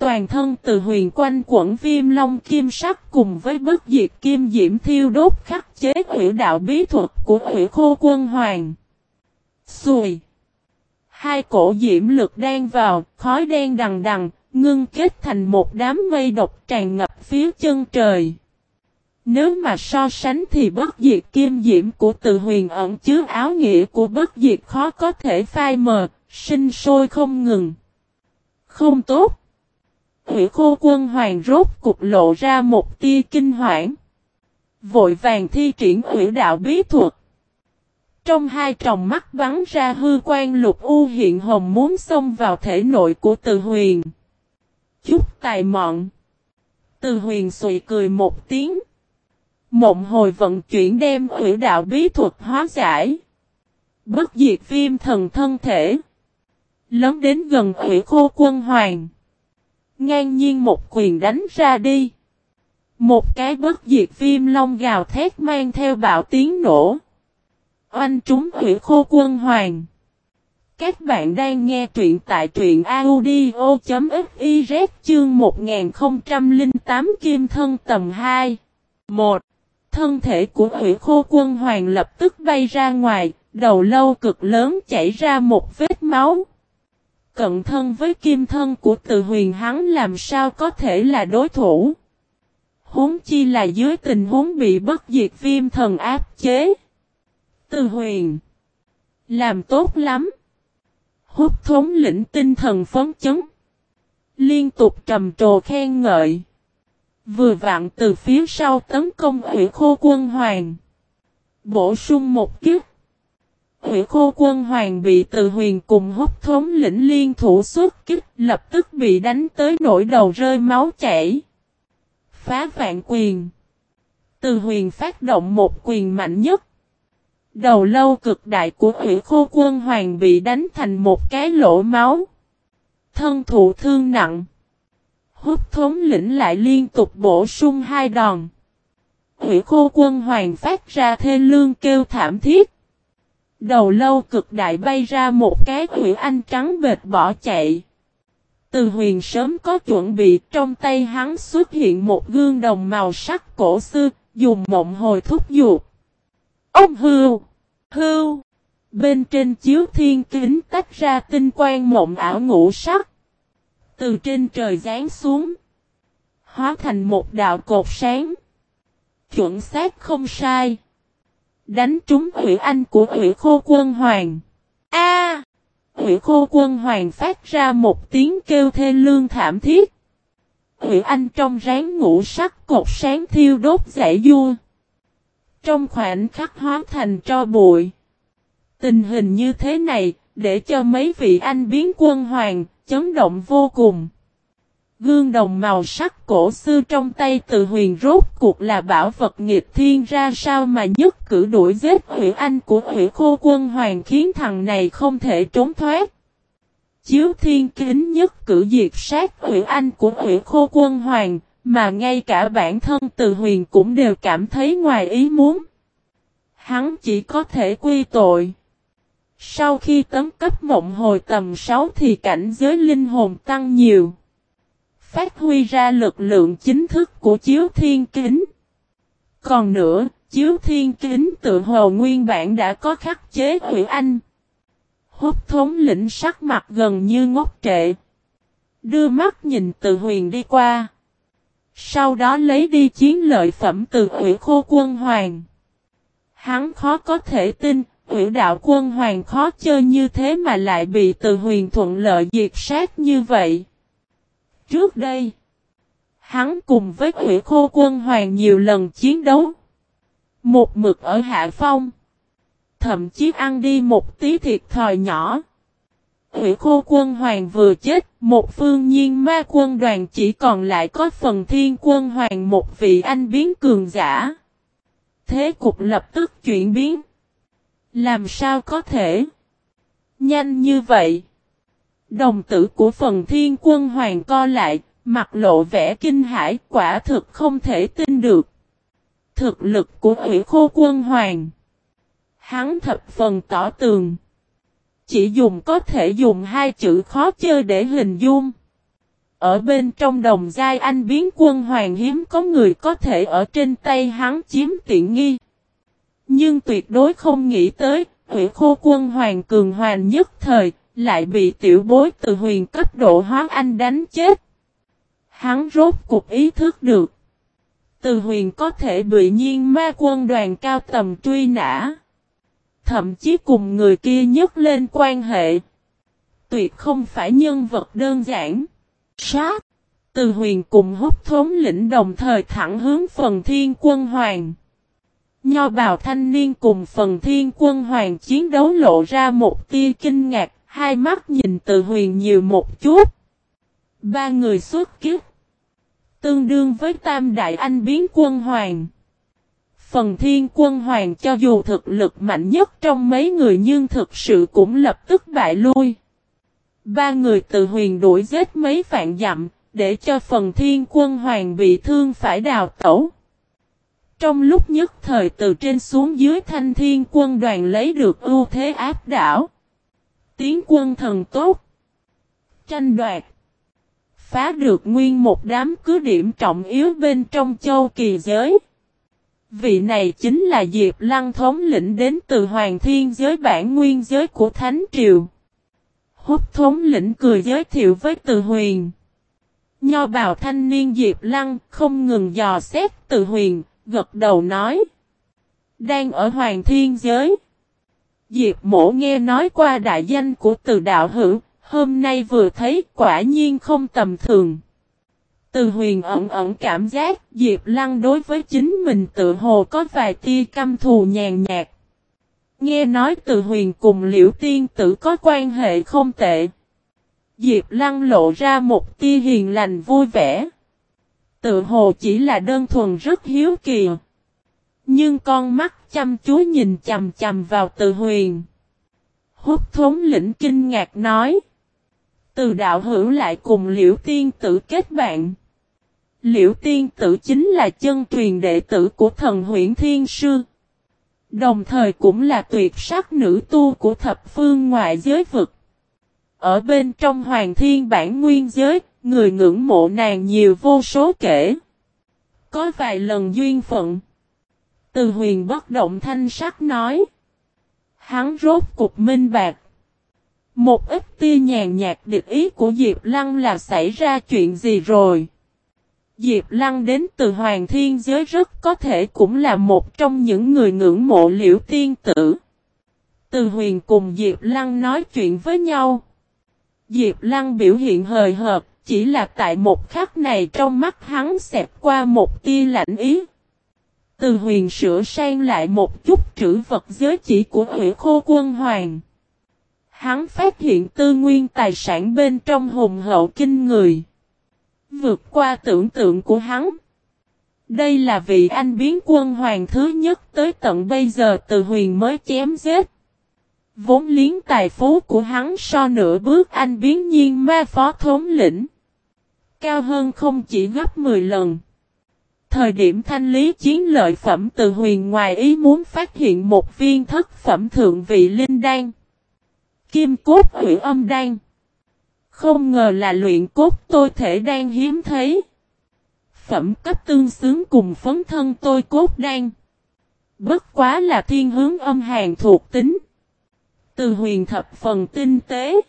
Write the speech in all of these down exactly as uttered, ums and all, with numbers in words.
Toàn thân Từ Huyền quanh quẩn viêm long kim sắc cùng với bất diệt kim diễm thiêu đốt khắc chế hủy đạo bí thuật của Hủy Khô Quân Hoàng. Xùi. Hai cổ diễm lực đan vào, khói đen đằng đằng, ngưng kết thành một đám mây độc tràn ngập phía chân trời. Nếu mà so sánh thì bất diệt kim diễm của Từ Huyền ẩn chứa áo nghĩa của bất diệt khó có thể phai mờ, sinh sôi không ngừng. Không tốt. Hủy Khô Quân Hoàng rốt cục lộ ra một tia kinh hoảng. Vội vàng thi triển hủy đạo bí thuật. Trong hai tròng mắt bắn ra hư quang lục u hiện hồng muốn xông vào thể nội của Từ Huyền. Chút tài mọn. Từ Huyền xùy cười một tiếng. Mộng hồi vận chuyển đem hủy đạo bí thuật hóa giải. Bất diệt viêm thần thân thể. Lớn đến gần Hủy Khô Quân Hoàng. Ngang nhiên một quyền đánh ra đi. Một cái bất diệt viêm long gào thét mang theo bạo tiếng nổ. Oanh trúng Hủy Khô Quân Hoàng. Các bạn đang nghe truyện tại truyện audio.fiz chương một nghìn không trăm lẻ tám Kim Thân tầm hai. một. Thân thể của Hủy Khô Quân Hoàng lập tức bay ra ngoài, đầu lâu cực lớn chảy ra một vết máu. Cận thân với kim thân của Từ Huyền hắn làm sao có thể là đối thủ. Huống chi là dưới tình huống bị bất diệt viêm thần áp chế. Từ Huyền. Làm tốt lắm. Hút thống lĩnh tinh thần phấn chấn. Liên tục trầm trồ khen ngợi. Vừa vặn từ phía sau tấn công Hủy Khô Quân Hoàng. Bổ sung một kiếp. Hủy Khô Quân Hoàng bị Từ Huyền cùng hút thống lĩnh liên thủ xuất kích, lập tức bị đánh tới nỗi đầu rơi máu chảy. Phá vạn quyền. Từ Huyền phát động một quyền mạnh nhất. Đầu lâu cực đại của Hủy Khô Quân Hoàng bị đánh thành một cái lỗ máu. Thân thụ thương nặng. Hút thống lĩnh lại liên tục bổ sung hai đòn. Hủy Khô Quân Hoàng phát ra thê lương kêu thảm thiết. Đầu lâu cực đại bay ra một cái hủy anh trắng bệt bỏ chạy. Từ Huyền sớm có chuẩn bị, trong tay hắn xuất hiện một gương đồng màu sắc cổ xưa, dùng mộng hồi thúc giục. Ông hưu, hưu, bên trên chiếu thiên kính tách ra tinh quang mộng ảo ngũ sắc. Từ trên trời giáng xuống, hóa thành một đạo cột sáng. Chuẩn xác không sai. Đánh trúng Hủy Anh của Hủy Khô Quân Hoàng. A! À, Hủy Khô Quân Hoàng phát ra một tiếng kêu thê lương thảm thiết. Hủy Anh trong ráng ngũ sắc cột sáng thiêu đốt giải vua. Trong khoảnh khắc hóa thành tro bụi. Tình hình như thế này, để cho mấy vị anh biến quân hoàng, chấn động vô cùng. Gương đồng màu sắc cổ xưa trong tay Từ Huyền rốt cuộc là bảo vật nghịch thiên ra sao mà nhất cử đuổi giết Hủy Anh của Hủy Khô Quân Hoàng khiến thằng này không thể trốn thoát. Chiếu thiên kính nhất cử diệt sát Hủy Anh của Hủy Khô Quân Hoàng, mà ngay cả bản thân Từ Huyền cũng đều cảm thấy ngoài ý muốn. Hắn chỉ có thể quy tội. Sau khi tấn cấp mộng hồi tầm sáu thì cảnh giới linh hồn tăng nhiều. Phát huy ra lực lượng chính thức của chiếu thiên kính. Còn nữa, chiếu thiên kính tự hồ nguyên bản đã có khắc chế Hủy Anh. Hút thống lĩnh sắc mặt gần như ngốc trệ. Đưa mắt nhìn Từ Huyền đi qua. Sau đó lấy đi chiến lợi phẩm từ Hủy Khô Quân Hoàng. Hắn khó có thể tin, Hủy Đạo Quân Hoàng khó chơi như thế mà lại bị Từ Huyền thuận lợi diệt sát như vậy. Trước đây, hắn cùng với Hủy Khô Quân Hoàng nhiều lần chiến đấu. Một mực ở hạ phong. Thậm chí ăn đi một tí thiệt thòi nhỏ. Hủy Khô Quân Hoàng vừa chết, một phương nhiên ma quân đoàn chỉ còn lại có Phần Thiên Quân Hoàng một vị anh biến cường giả. Thế cục lập tức chuyển biến. Làm sao có thể? Nhanh như vậy. Đồng tử của Phần Thiên Quân Hoàng co lại, mặt lộ vẻ kinh hãi, quả thực không thể tin được. Thực lực của Hủy Khô Quân Hoàng. Hắn thập phần tỏ tường. Chỉ dùng có thể dùng hai chữ khó chơi để hình dung. Ở bên trong đồng giai anh biến quân hoàng hiếm có người có thể ở trên tay hắn chiếm tiện nghi. Nhưng tuyệt đối không nghĩ tới, Hủy Khô quân hoàng cường hoàng nhất thời, lại bị tiểu bối Từ Huyền cấp độ hóa anh đánh chết. Hắn rốt cuộc ý thức được. Từ Huyền có thể bị nhiên ma quân đoàn cao tầm truy nã. Thậm chí cùng người kia nhấc lên quan hệ. Tuyệt không phải nhân vật đơn giản. Sát. Từ Huyền cùng Húc thống lĩnh đồng thời thẳng hướng Phần Thiên quân hoàng. Nho bào thanh niên cùng Phần Thiên quân hoàng chiến đấu lộ ra một tia kinh ngạc. Hai mắt nhìn Từ Huyền nhiều một chút. Ba người xuất kích. Tương đương với tam đại anh biến quân hoàng. Phần Thiên quân hoàng cho dù thực lực mạnh nhất trong mấy người nhưng thực sự cũng lập tức bại lui. Ba người Từ Huyền đuổi giết mấy vạn dặm, để cho Phần Thiên quân hoàng bị thương phải đào tẩu. Trong lúc nhất thời từ trên xuống dưới Thanh Thiên quân đoàn lấy được ưu thế áp đảo. Tiến quân thần tốt. Tranh đoạt. Phá được nguyên một đám cứ điểm trọng yếu bên trong châu kỳ giới. Vị này chính là Diệp Lăng thống lĩnh đến từ Hoàng Thiên giới bản nguyên giới của Thánh Triều. Húc thống lĩnh cười giới thiệu với Từ Huyền. Nho bào thanh niên Diệp Lăng không ngừng dò xét Từ Huyền, gật đầu nói. Đang ở Hoàng Thiên giới. Diệp mổ nghe nói qua đại danh của Từ đạo hữu, hôm nay vừa thấy quả nhiên không tầm thường. Từ Huyền ẩn ẩn cảm giác Diệp Lăng đối với chính mình tự hồ có vài tia căm thù nhàn nhạt. Nghe nói Từ Huyền cùng Liễu Tiên Tử có quan hệ không tệ. Diệp Lăng lộ ra một tia hiền lành vui vẻ. Tự hồ chỉ là đơn thuần rất hiếu kỳ. Nhưng con mắt chăm chú nhìn chằm chằm vào Từ Huyền. Húc thống lĩnh kinh ngạc nói. Từ đạo hữu lại cùng Liễu Tiên Tử kết bạn. Liễu Tiên Tử chính là chân truyền đệ tử của thần Huyễn Thiên Sư. Đồng thời cũng là tuyệt sắc nữ tu của thập phương ngoại giới vực. Ở bên trong Hoàng Thiên bản nguyên giới, người ngưỡng mộ nàng nhiều vô số kể. Có vài lần duyên phận. Từ Huyền bất động thanh sắc nói. Hắn rốt cục minh bạc. Một ít tia nhàn nhạt địch ý của Diệp Lăng là xảy ra chuyện gì rồi. Diệp Lăng đến từ Hoàng Thiên giới rất có thể cũng là một trong những người ngưỡng mộ Liễu Tiên Tử. Từ Huyền cùng Diệp Lăng nói chuyện với nhau. Diệp Lăng biểu hiện hời hợt, chỉ là tại một khắc này trong mắt hắn xẹt qua một tia lạnh ý. Từ Huyền sửa sang lại một chút trữ vật giới chỉ của Hủy Khô quân hoàng. Hắn phát hiện tư nguyên tài sản bên trong hùng hậu kinh người. Vượt qua tưởng tượng của hắn. Đây là vị anh biến quân hoàng thứ nhất tới tận bây giờ Từ Huyền mới chém giết. Vốn liếng tài phú của hắn so nửa bước anh biến nhiên ma phó thống lĩnh. Cao hơn không chỉ gấp mười lần. Thời điểm thanh lý chiến lợi phẩm Từ Huyền ngoài ý muốn phát hiện một viên thất phẩm thượng vị linh đan. Kim cốt hủy âm đan. Không ngờ là luyện cốt tôi thể đan hiếm thấy. Phẩm cấp tương xứng cùng phấn thân tôi cốt đan. Bất quá là thiên hướng âm hàn thuộc tính. Từ Huyền thập phần tinh tế.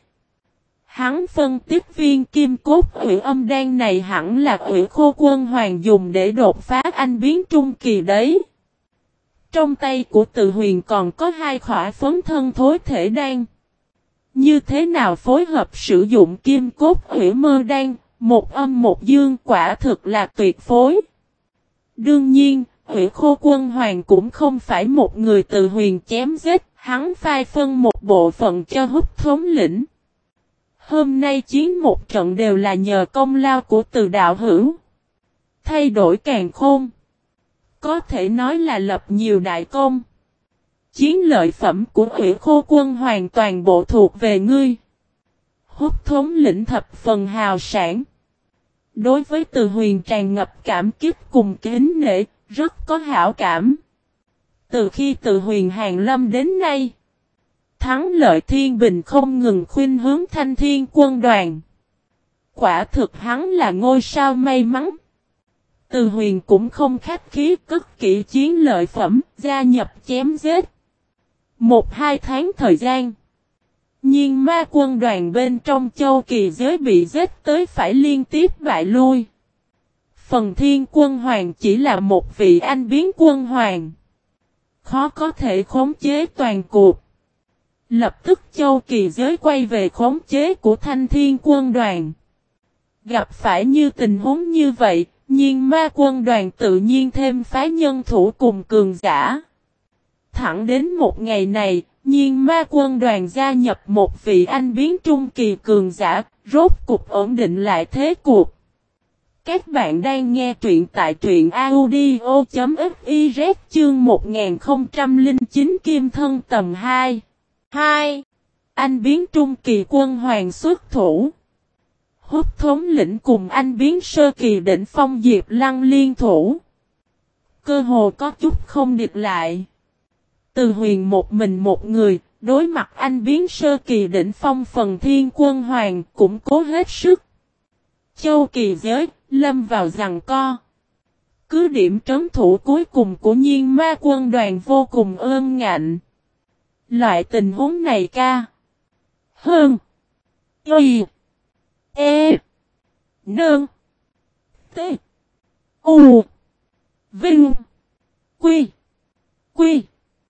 Hắn phân tích viên kim cốt hủy âm đan này hẳn là Hủy Khô quân hoàng dùng để đột phá anh biến trung kỳ đấy. Trong tay của Từ Huyền còn có hai khỏa phấn thân thối thể đan. Như thế nào phối hợp sử dụng kim cốt hủy mơ đan, một âm một dương quả thực là tuyệt phối. Đương nhiên, Hủy Khô quân hoàng cũng không phải một người Từ Huyền chém giết, hắn phai phân một bộ phận cho Húc thống lĩnh. Hôm nay chiến một trận đều là nhờ công lao của Từ đạo hữu. Thay đổi càn khôn. Có thể nói là lập nhiều đại công. Chiến lợi phẩm của Hủy Khô quân hoàn toàn bộ thuộc về ngươi. Húc thống lĩnh thập phần hào sản. Đối với Từ Huyền tràn ngập cảm kích cùng kính nể, rất có hảo cảm. Từ khi Từ Huyền hàng lâm đến nay, thắng lợi thiên bình không ngừng khuynh hướng Thanh Thiên quân đoàn. Quả thực hắn là ngôi sao may mắn. Từ Huyền cũng không khách khí, cất kỹ chiến lợi phẩm, gia nhập chém giết. Một hai tháng thời gian. Nhưng ma quân đoàn bên trong châu kỳ giới bị giết tới phải liên tiếp bại lui. Phần Thiên Quân Hoàng chỉ là một vị anh biến quân hoàng. Khó có thể khống chế toàn cuộc. Lập tức châu kỳ giới quay về khống chế của Thanh Thiên Quân đoàn. Gặp phải như tình huống như vậy, nhưng ma quân đoàn tự nhiên thêm phái nhân thủ cùng cường giả. Thẳng đến một ngày này, nhưng ma quân đoàn gia nhập một vị anh biến trung kỳ cường giả, rốt cục ổn định lại thế cuộc. Các bạn đang nghe truyện tại truyện audio chấm fiz chương một nghìn không trăm lẻ chín Kim Thân tầm hai. hai. Anh biến trung kỳ quân hoàng xuất thủ. Húc thống lĩnh cùng anh biến sơ kỳ đỉnh phong Diệp Lăng liên thủ. Cơ hồ có chút không địch lại. Từ Huyền một mình một người, đối mặt anh biến sơ kỳ đỉnh phong Phần Thiên Quân Hoàng cũng cố hết sức. Châu kỳ giới, lâm vào giằng co. Cứ điểm trấn thủ cuối cùng của nhiên ma quân đoàn vô cùng ương ngạnh. Loại tình huống này ca. Hơn. Y. E. Nương. T. U. Vinh. Quy. Quy.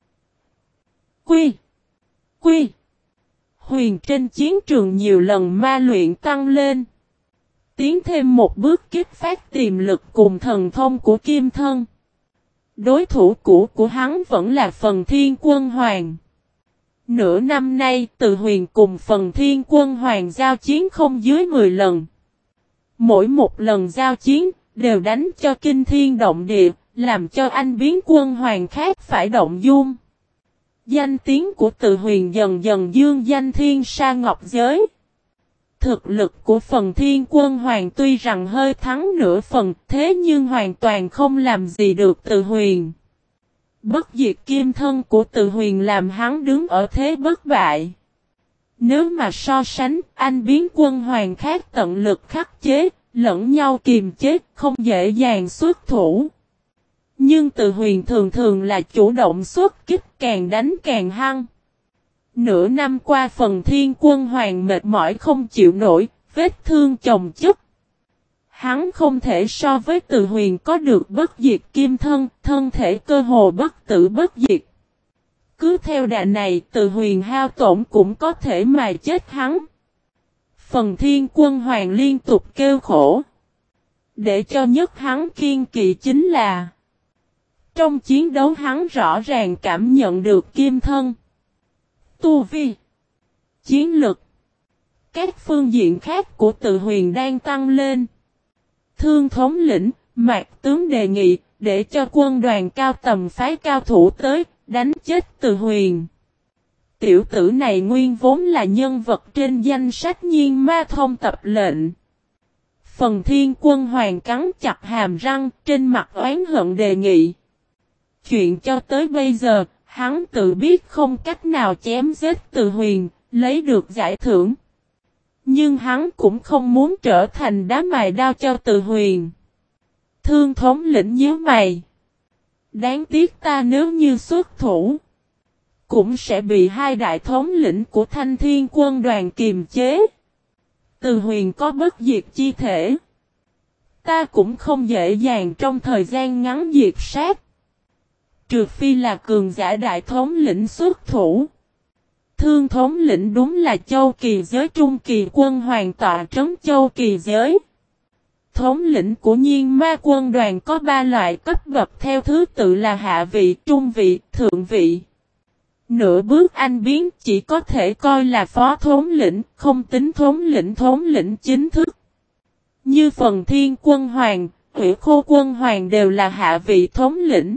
Quy. Quy. Huyền trên chiến trường nhiều lần ma luyện tăng lên. Tiến thêm một bước kích phát tiềm lực cùng thần thông của Kim Thân. Đối thủ cũ của hắn vẫn là Phần Thiên Quân Hoàng. Nửa năm nay, Từ Huyền cùng Phần Thiên Quân Hoàng giao chiến không dưới mười lần. Mỗi một lần giao chiến, đều đánh cho kinh thiên động địa, làm cho anh biến quân hoàng khác phải động dung. Danh tiếng của Từ Huyền dần dần dương danh thiên sa ngọc giới. Thực lực của Phần Thiên Quân Hoàng tuy rằng hơi thắng nửa phần, thế nhưng hoàn toàn không làm gì được Từ Huyền. Bất diệt kim thân của Từ Huyền làm hắn đứng ở thế bất bại. Nếu mà so sánh, anh biến quân hoàng khác tận lực khắc chế, lẫn nhau kiềm chế, không dễ dàng xuất thủ. Nhưng Từ Huyền thường thường là chủ động xuất kích, càng đánh càng hăng. Nửa năm qua Phần Thiên Quân Hoàng mệt mỏi không chịu nổi, vết thương chồng chất. Hắn không thể so với Từ Huyền có được bất diệt kim thân, thân thể cơ hồ bất tử bất diệt. Cứ theo đà này, Từ Huyền hao tổn cũng có thể mà chết hắn. Phần Thiên Quân Hoàng liên tục kêu khổ. Để cho nhất hắn kiên kỵ chính là trong chiến đấu hắn rõ ràng cảm nhận được kim thân, tu vi, chiến lực, các phương diện khác của Từ Huyền đang tăng lên. Thương thống lĩnh, Mạc tướng đề nghị, để cho quân đoàn cao tầm phái cao thủ tới, đánh chết Từ Huyền. Tiểu tử này nguyên vốn là nhân vật trên danh sách nhiên ma thông tập lệnh. Phần Thiên Quân Hoàng cắn chặt hàm răng, trên mặt oán hận đề nghị. Chuyện cho tới bây giờ, hắn tự biết không cách nào chém giết Từ Huyền, lấy được giải thưởng. Nhưng hắn cũng không muốn trở thành đá mài đao cho Từ Huyền. Thương thống lĩnh nhíu mày. Đáng tiếc ta nếu như xuất thủ, cũng sẽ bị hai đại thống lĩnh của Thanh Thiên Quân đoàn kiềm chế. Từ Huyền có bất diệt chi thể. Ta cũng không dễ dàng trong thời gian ngắn diệt sát. Trừ phi là cường giả đại thống lĩnh xuất thủ. Thương thống lĩnh đúng là châu kỳ giới trung kỳ quân hoàng tọa trấn châu kỳ giới. Thống lĩnh của nhiên ma quân đoàn có ba loại cấp bậc theo thứ tự là hạ vị, trung vị, thượng vị. Nửa bước anh biến chỉ có thể coi là phó thống lĩnh, không tính thống lĩnh thống lĩnh chính thức. Như Phần Thiên Quân Hoàng, Hủy Khô Quân Hoàng đều là hạ vị thống lĩnh.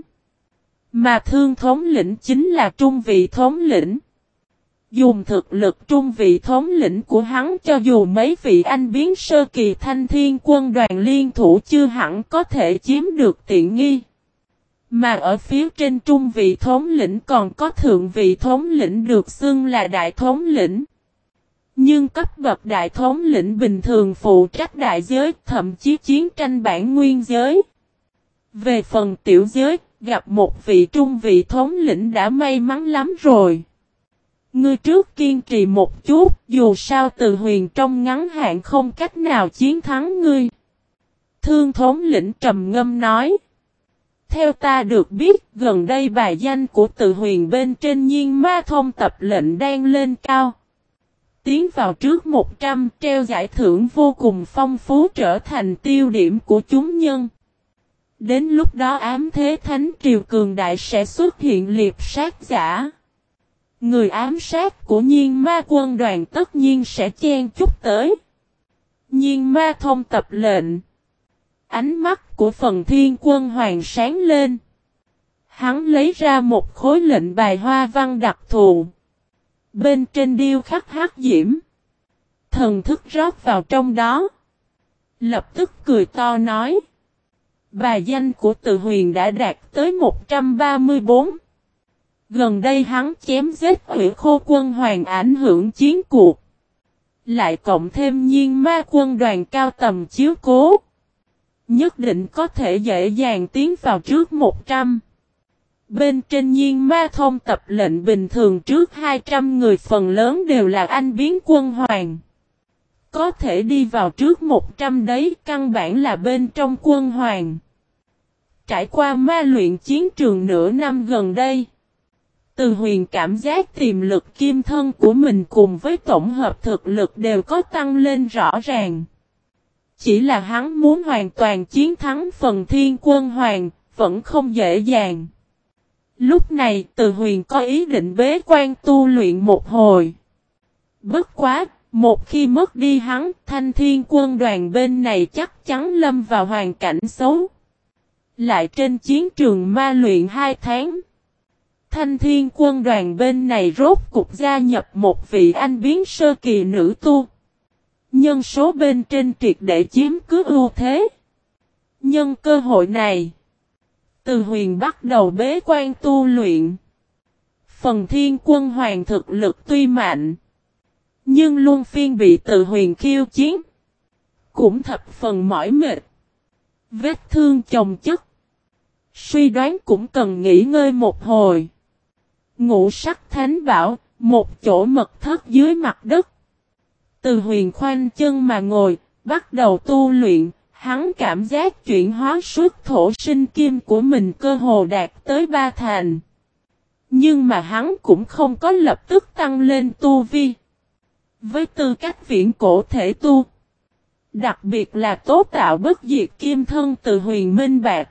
Mà Thương thống lĩnh chính là trung vị thống lĩnh. Dùng thực lực trung vị thống lĩnh của hắn cho dù mấy vị anh biến sơ kỳ Thanh Thiên Quân đoàn liên thủ chưa hẳn có thể chiếm được tiện nghi. Mà ở phía trên trung vị thống lĩnh còn có thượng vị thống lĩnh được xưng là đại thống lĩnh. Nhưng cấp bậc đại thống lĩnh bình thường phụ trách đại giới, thậm chí chiến tranh bản nguyên giới. Về phần tiểu giới, gặp một vị trung vị thống lĩnh đã may mắn lắm rồi. Ngươi trước kiên trì một chút, dù sao Từ Huyền trong ngắn hạn không cách nào chiến thắng ngươi. Thương thống lĩnh trầm ngâm nói. Theo ta được biết, gần đây bài danh của Từ Huyền bên trên Nhiên Ma Thông tập lệnh đang lên cao. Tiến vào trước một trăm, treo giải thưởng vô cùng phong phú trở thành tiêu điểm của chúng nhân. Đến lúc đó ám thế thánh triều cường đại sẽ xuất hiện liệp sát giả. Người ám sát của Nhiên Ma quân đoàn tất nhiên sẽ chen chúc tới. Nhiên Ma Thông tập lệnh. Ánh mắt của Phần Thiên Quân Hoàng sáng lên. Hắn lấy ra một khối lệnh bài hoa văn đặc thù. Bên trên điêu khắc hắc diễm. Thần thức rót vào trong đó. Lập tức cười to nói. Bài danh của Từ Huyền đã đạt tới một trăm ba mươi bốn. Gần đây hắn chém giết Hủy Khô quân hoàng ảnh hưởng chiến cuộc. Lại cộng thêm Nhiên Ma quân đoàn cao tầm chiếu cố. Nhất định có thể dễ dàng tiến vào trước một trăm. Bên trên Nhiên Ma Thông tập lệnh bình thường trước hai trăm người phần lớn đều là anh biến quân hoàng. Có thể đi vào trước một trăm đấy căn bản là bên trong quân hoàng. Trải qua ma luyện chiến trường nửa năm gần đây. Từ Huyền cảm giác tiềm lực kim thân của mình cùng với tổng hợp thực lực đều có tăng lên rõ ràng. Chỉ là hắn muốn hoàn toàn chiến thắng Phần Thiên Quân Hoàng, vẫn không dễ dàng. Lúc này Từ Huyền có ý định bế quan tu luyện một hồi. Bất quá, một khi mất đi hắn, Thanh Thiên quân đoàn bên này chắc chắn lâm vào hoàn cảnh xấu. Lại trên chiến trường ma luyện hai tháng. Thanh Thiên quân đoàn bên này rốt cục gia nhập một vị anh biến sơ kỳ nữ tu. Nhân số bên trên triệt để chiếm cứ ưu thế. Nhân cơ hội này, Từ Huyền bắt đầu bế quan tu luyện. Phần Thiên quân hoàng thực lực tuy mạnh, nhưng luân phiên bị Từ Huyền khiêu chiến. Cũng thập phần mỏi mệt. Vết thương chồng chất. Suy đoán cũng cần nghỉ ngơi một hồi. Ngũ sắc thánh bảo, một chỗ mật thất dưới mặt đất. Từ Huyền khoanh chân mà ngồi, bắt đầu tu luyện, hắn cảm giác chuyển hóa suốt thổ sinh kim của mình cơ hồ đạt tới ba thành. Nhưng mà hắn cũng không có lập tức tăng lên tu vi. Với tư cách viễn cổ thể tu, đặc biệt là tố tạo bất diệt kim thân Từ Huyền minh bạc.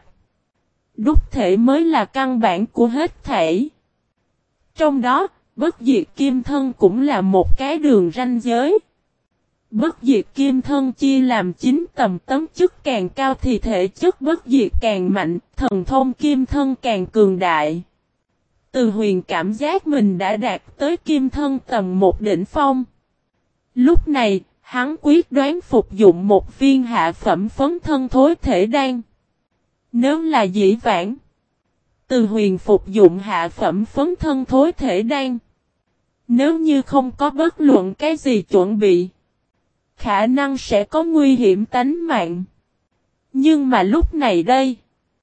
Đúc thể mới là căn bản của hết thảy. Trong đó, bất diệt kim thân cũng là một cái đường ranh giới. Bất diệt kim thân chia làm chín tầm tấm chức càng cao thì thể chất bất diệt càng mạnh, thần thông kim thân càng cường đại. Từ Huyền cảm giác mình đã đạt tới kim thân tầm một đỉnh phong. Lúc này, hắn quyết đoán phục dụng một viên hạ phẩm phấn thân thối thể đan. Nếu là dĩ vãng, Từ Huyền phục dụng hạ phẩm phấn thân thối thể đan. Nếu như không có bất luận cái gì chuẩn bị, khả năng sẽ có nguy hiểm tánh mạng. Nhưng mà lúc này đây,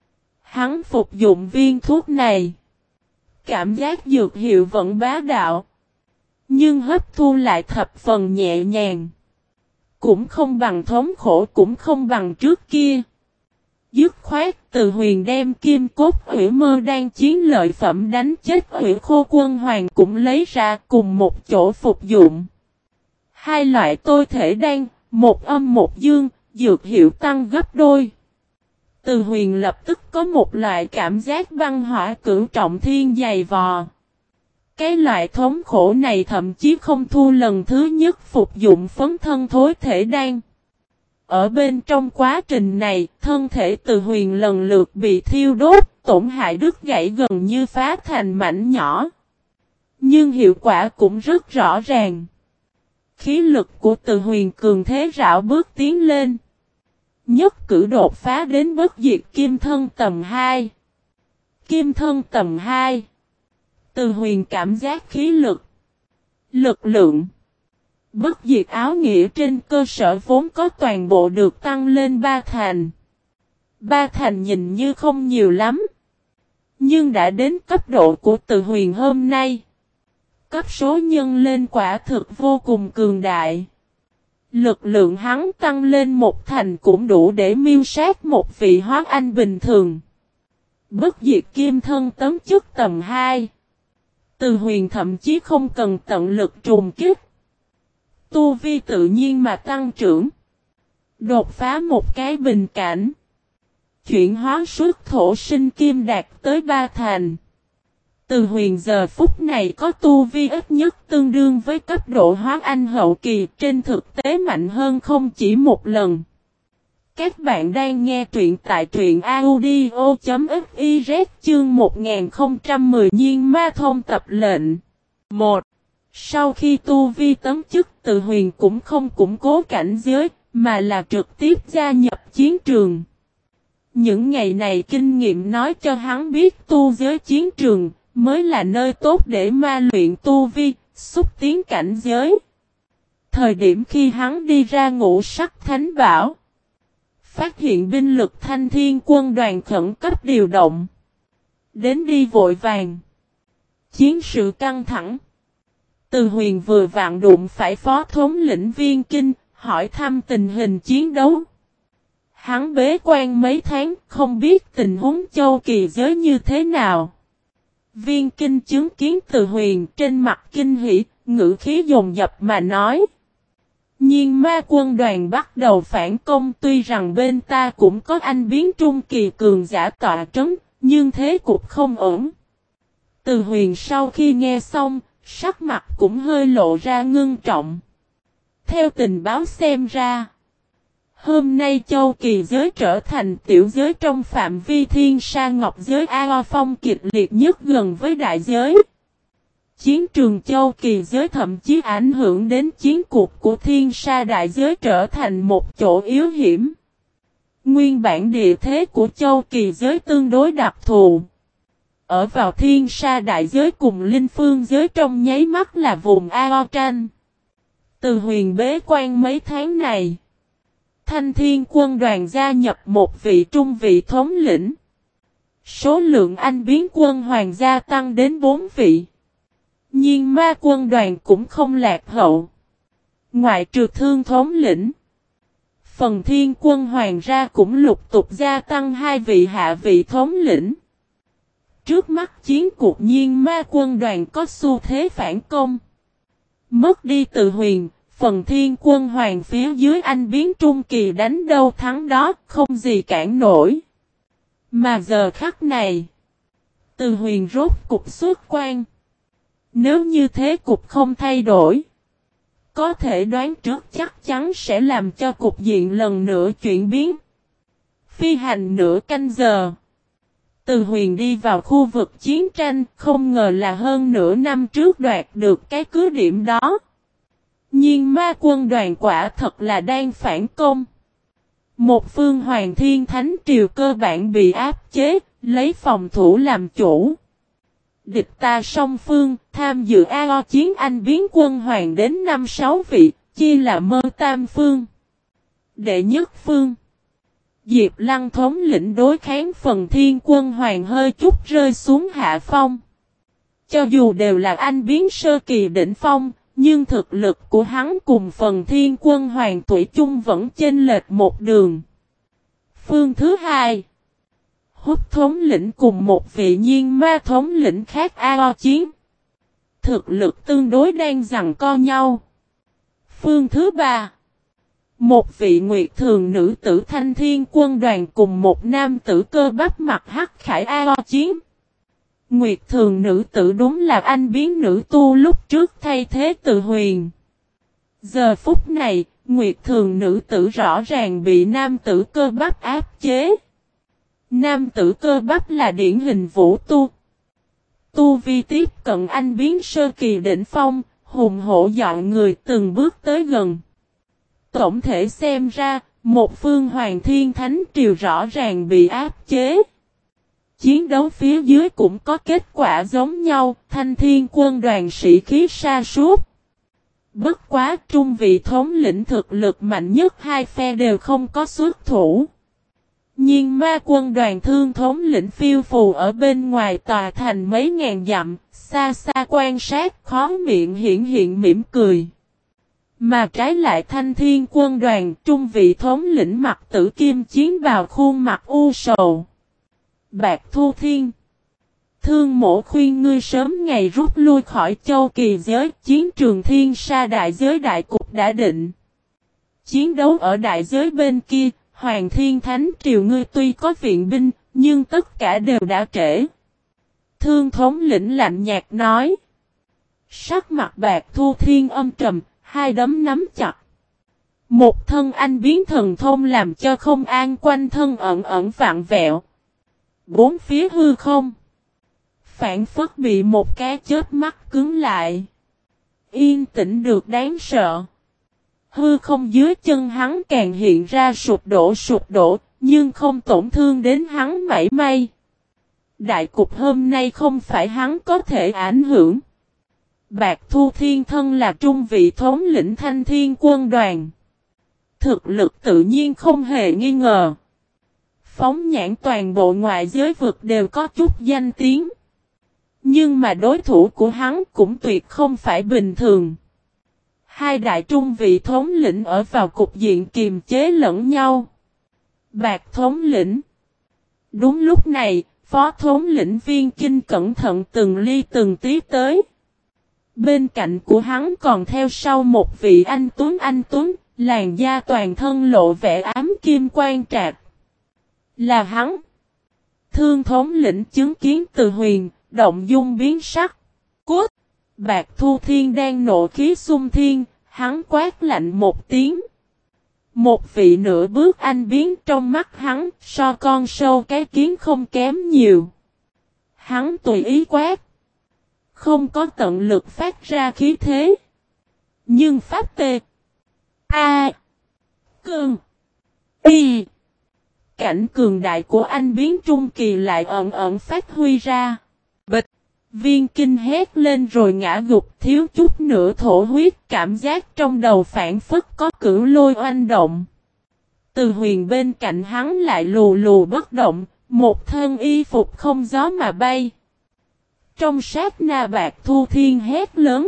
hắn phục dụng viên thuốc này. Cảm giác dược hiệu vẫn bá đạo. Nhưng hấp thu lại thập phần nhẹ nhàng. Cũng không bằng thống khổ, cũng không bằng trước kia. Dứt khoát Từ Huyền đem kim cốt hủy mơ đang chiến lợi phẩm đánh chết hủy khô quân hoàng cũng lấy ra cùng một chỗ phục dụng. Hai loại tôi thể đan, một âm một dương, dược hiệu tăng gấp đôi. Từ Huyền lập tức có một loại cảm giác băng hỏa cửu trọng thiên dày vò. Cái loại thống khổ này thậm chí không thua lần thứ nhất phục dụng phấn thân thối thể đan. Ở bên trong quá trình này, thân thể Từ Huyền lần lượt bị thiêu đốt, tổn hại đứt gãy gần như phá thành mảnh nhỏ. Nhưng hiệu quả cũng rất rõ ràng. Khí lực của Từ Huyền cường thế rảo bước tiến lên. Nhất cử đột phá đến bất diệt kim thân tầm hai. Kim thân tầm hai. Từ Huyền cảm giác khí lực, lực lượng, Bất diệt áo nghĩa trên cơ sở vốn có toàn bộ được tăng lên ba thành. Ba thành nhìn như không nhiều lắm. Nhưng đã đến cấp độ của Từ Huyền hôm nay. Cấp số nhân lên quả thực vô cùng cường đại. Lực lượng hắn tăng lên một thành cũng đủ để miêu sát một vị hóa anh bình thường. Bất diệt kim thân tấm chức tầm hai. Từ Huyền thậm chí không cần tận lực trùng kích. Tu vi tự nhiên mà tăng trưởng. Đột phá một cái bình cảnh. Chuyển hóa xuất thổ sinh kim đạt tới ba thành. Từ Huyền giờ phút này có tu vi ít nhất tương đương với cấp độ hóa anh hậu kỳ, trên thực tế mạnh hơn không chỉ một lần. Các bạn đang nghe truyện tại truyện audio chấm fiz chương một nghìn không trăm mười Nhiên Ma Thông tập lệnh. một. Sau khi tu vi tấm chức, Từ Huyền cũng không củng cố cảnh giới, mà là trực tiếp gia nhập chiến trường. Những ngày này kinh nghiệm nói cho hắn biết tu giới chiến trường mới là nơi tốt để ma luyện tu vi, xúc tiến cảnh giới. Thời điểm khi hắn đi ra Ngũ Sắc Thánh Bảo, phát hiện binh lực Thanh Thiên quân đoàn khẩn cấp điều động. Đến đi vội vàng. Chiến sự căng thẳng. Từ Huyền vừa vặn đụng phải phó thống lĩnh Viên Kinh, hỏi thăm tình hình chiến đấu. Hắn bế quan mấy tháng, không biết tình huống châu kỳ giới như thế nào. Viên Kinh chứng kiến Từ Huyền trên mặt kinh hỉ, ngữ khí dồn dập mà nói. Nhiên ma quân đoàn bắt đầu phản công, tuy rằng bên ta cũng có anh biến trung kỳ cường giả tọa trấn, nhưng thế cục không ổn. Từ Huyền sau khi nghe xong, sắc mặt cũng hơi lộ ra ngưng trọng. Theo tình báo xem ra, hôm nay châu kỳ giới trở thành tiểu giới trong phạm vi thiên sa ngọc giới A Phong kịch liệt nhất gần với đại giới. Chiến trường châu kỳ giới thậm chí ảnh hưởng đến chiến cuộc của thiên sa đại giới trở thành một chỗ yếu hiểm. Nguyên bản địa thế của châu kỳ giới tương đối đặc thù. Ở vào thiên sa đại giới cùng linh phương giới trong nháy mắt là vùng Ao Tranh. Từ Huyền bế quan mấy tháng này, Thanh Thiên quân đoàn gia nhập một vị trung vị thống lĩnh. Số lượng anh biến quân hoàng gia tăng đến bốn vị. Nhưng ma quân đoàn cũng không lạc hậu. Ngoại trừ thương thống lĩnh, phần thiên quân hoàng gia cũng lục tục gia tăng hai vị hạ vị thống lĩnh. Trước mắt chiến cuộc nhiên ma quân đoàn có xu thế phản công. Mất đi Từ Huyền, phần thiên quân hoàng phía dưới anh biến trung kỳ đánh đâu thắng đó, không gì cản nổi. Mà giờ khắc này, Từ Huyền rốt cục xuất quan. Nếu như thế cục không thay đổi, có thể đoán trước chắc chắn sẽ làm cho cục diện lần nữa chuyển biến. Phi hành nửa canh giờ, Từ Huyền đi vào khu vực chiến tranh, không ngờ là hơn nửa năm trước đoạt được cái cứ điểm đó. Nhưng ma quân đoàn quả thật là đang phản công. Một phương Hoàng Thiên Thánh Triều cơ bản bị áp chế, lấy phòng thủ làm chủ. Địch ta song phương, tham dự A O chiến anh biến quân hoàng đến năm sáu vị, chia là mơ tam phương. Đệ nhất phương, Diệp Lăng thống lĩnh đối kháng phần thiên quân hoàng hơi chút rơi xuống hạ phong. Cho dù đều là anh biến sơ kỳ đỉnh phong, nhưng thực lực của hắn cùng phần thiên quân hoàng Thủy chung vẫn chênh lệch một đường. Phương thứ hai, Hút thống lĩnh cùng một vị nhiên ma thống lĩnh khác A O chiến. Thực lực tương đối đang giằng co nhau. Phương thứ ba, một vị nguyệt thường nữ tử thanh thiên quân đoàn cùng một nam tử cơ bắp mặt hắc khải A O chiến. Nguyệt thường nữ tử đúng là anh biến nữ tu lúc trước thay thế Từ Huyền. Giờ phút này, Nguyệt thường nữ tử rõ ràng bị nam tử cơ bắp áp chế. Nam tử cơ bắp là điển hình vũ tu. Tu vi tiếp cận anh biến sơ kỳ đỉnh phong, hùng hổ dọn người từng bước tới gần. Tổng thể xem ra, một phương Hoàng Thiên Thánh Triều rõ ràng bị áp chế. Chiến đấu phía dưới cũng có kết quả giống nhau, Thanh Thiên quân đoàn sĩ khí sa sút. Bất quá trung vị thống lĩnh thực lực mạnh nhất hai phe đều không có xuất thủ. Nhưng ma quân đoàn thương thống lĩnh phiêu phù ở bên ngoài tòa thành mấy ngàn dặm, xa xa quan sát khó miệng hiện hiện mỉm cười. Mà trái lại thanh thiên quân đoàn trung vị thống lĩnh mặt tử kim chiến vào khuôn mặt u sầu. Bạc Thu Thiên. Thương Mỗ khuyên ngươi sớm ngày rút lui khỏi châu kỳ giới, chiến trường thiên sa đại giới đại cục đã định. Chiến đấu ở đại giới bên kia, Hoàng Thiên Thánh Triều ngươi tuy có viện binh, nhưng tất cả đều đã trễ. Thương thống lĩnh lạnh nhạt nói. Sắc mặt Bạc Thu Thiên âm trầm, hai đấm nắm chặt. Một thân anh biến thần thông làm cho không an quanh thân ẩn ẩn vạn vẹo. Bốn phía hư không. Phản phất bị một cái chớp mắt cứng lại. Yên tĩnh được đáng sợ. Hư không dưới chân hắn càng hiện ra sụp đổ sụp đổ, nhưng không tổn thương đến hắn mảy may. Đại cục hôm nay không phải hắn có thể ảnh hưởng. Bạc Thu Thiên thân là trung vị thống lĩnh thanh thiên quân đoàn. Thực lực tự nhiên không hề nghi ngờ. Phóng nhãn toàn bộ ngoại giới vực đều có chút danh tiếng. Nhưng mà đối thủ của hắn cũng tuyệt không phải bình thường. Hai đại trung vị thống lĩnh ở vào cục diện kiềm chế lẫn nhau. Bạc thống lĩnh. Đúng lúc này, phó thống lĩnh Viên Kinh cẩn thận từng ly từng tí tới. Bên cạnh của hắn còn theo sau một vị anh tuấn anh tuấn, làn da toàn thân lộ vẻ ám kim quang trạc. Là hắn. Thương thống lĩnh chứng kiến Từ Huyền, động dung biến sắc. Cút! Bạc Thu Thiên đang nộ khí xung thiên, hắn quát lạnh một tiếng. Một vị nửa bước anh biến trong mắt hắn, so con sâu cái kiến không kém nhiều. Hắn tùy ý quát. Không có tận lực phát ra khí thế. Nhưng pháp tê. A. Cương. Y. Cảnh cường đại của anh biến trung kỳ lại ẩn ẩn phát huy ra. Bịch. Viên Kinh hét lên rồi ngã gục thiếu chút nữa thổ huyết, cảm giác trong đầu phản phất có cửu lôi oanh động. Từ Huyền bên cạnh hắn lại lù lù bất động, một thân y phục không gió mà bay. Trong sát na Bạc Thu Thiên hét lớn.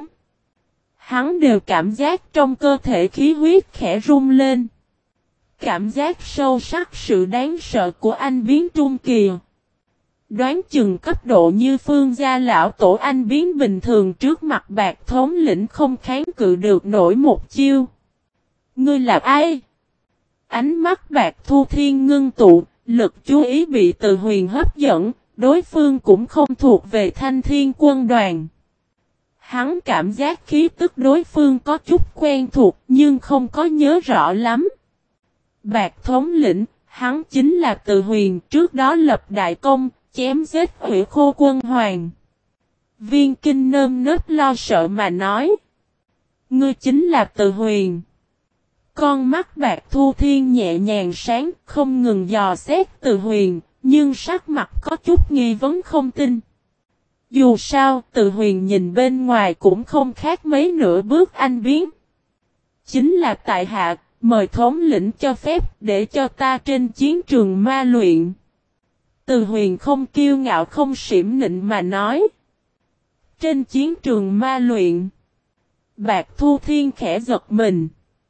Hắn đều cảm giác trong cơ thể khí huyết khẽ rung lên. Cảm giác sâu sắc sự đáng sợ của anh biến trung kỳ. Đoán chừng cấp độ như Phương gia lão tổ anh biến bình thường trước mặt Bạc thống lĩnh không kháng cự được nổi một chiêu. Ngươi là ai? Ánh mắt Bạc Thu Thiên ngưng tụ, lực chú ý bị Từ Huyền hấp dẫn, đối phương cũng không thuộc về thanh thiên quân đoàn. Hắn cảm giác khí tức đối phương có chút quen thuộc nhưng không có nhớ rõ lắm. Bạc thống lĩnh, hắn chính là Từ Huyền trước đó lập đại công, chém giết Hủy Khô Quân Hoàng. Viên Kinh nơm nớp lo sợ mà nói. Ngươi chính là Từ Huyền. Con mắt Bạc Thu Thiên nhẹ nhàng sáng, không ngừng dò xét Từ Huyền, nhưng sắc mặt có chút nghi vấn không tin. Dù sao, Từ Huyền nhìn bên ngoài cũng không khác mấy nửa bước anh biến. Chính là tại hạ, mời thống lĩnh cho phép để cho ta trên chiến trường ma luyện. Từ Huyền không kiêu ngạo không xỉm nịnh mà nói. Trên chiến trường ma luyện. Bạc Thu Thiên khẽ giật mình.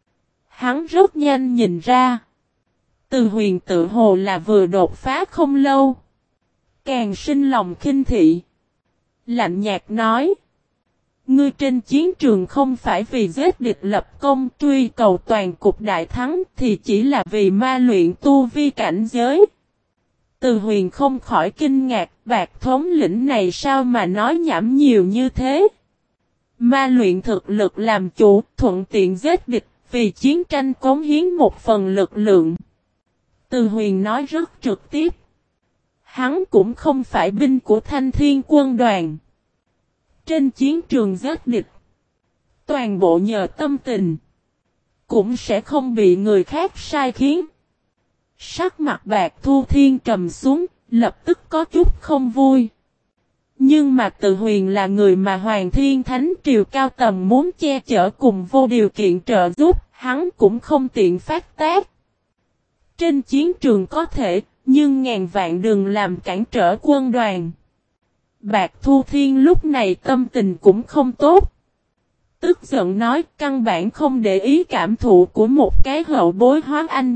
Hắn rất nhanh nhìn ra. Từ Huyền tự hồ là vừa đột phá không lâu. Càng sinh lòng khinh thị. Lạnh nhạt nói. Ngươi trên chiến trường không phải vì giết địch lập công truy cầu toàn cục đại thắng thì chỉ là vì ma luyện tu vi cảnh giới. Từ Huyền không khỏi kinh ngạc, Bạc thống lĩnh này sao mà nói nhảm nhiều như thế. Ma luyện thực lực làm chủ, thuận tiện giết địch, vì chiến tranh cống hiến một phần lực lượng. Từ Huyền nói rất trực tiếp. Hắn cũng không phải binh của thanh thiên quân đoàn. Trên chiến trường giết địch, toàn bộ nhờ tâm tình, cũng sẽ không bị người khác sai khiến. Sắc mặt Bạc Thu Thiên trầm xuống, lập tức có chút không vui. Nhưng mà Từ Huyền là người mà Hoàng Thiên Thánh Triều cao tầng muốn che chở cùng vô điều kiện trợ giúp, hắn cũng không tiện phát tác. Trên chiến trường có thể, nhưng ngàn vạn đừng làm cản trở quân đoàn. Bạc Thu Thiên lúc này tâm tình cũng không tốt. Tức giận nói căn bản không để ý cảm thụ của một cái hậu bối hóa anh.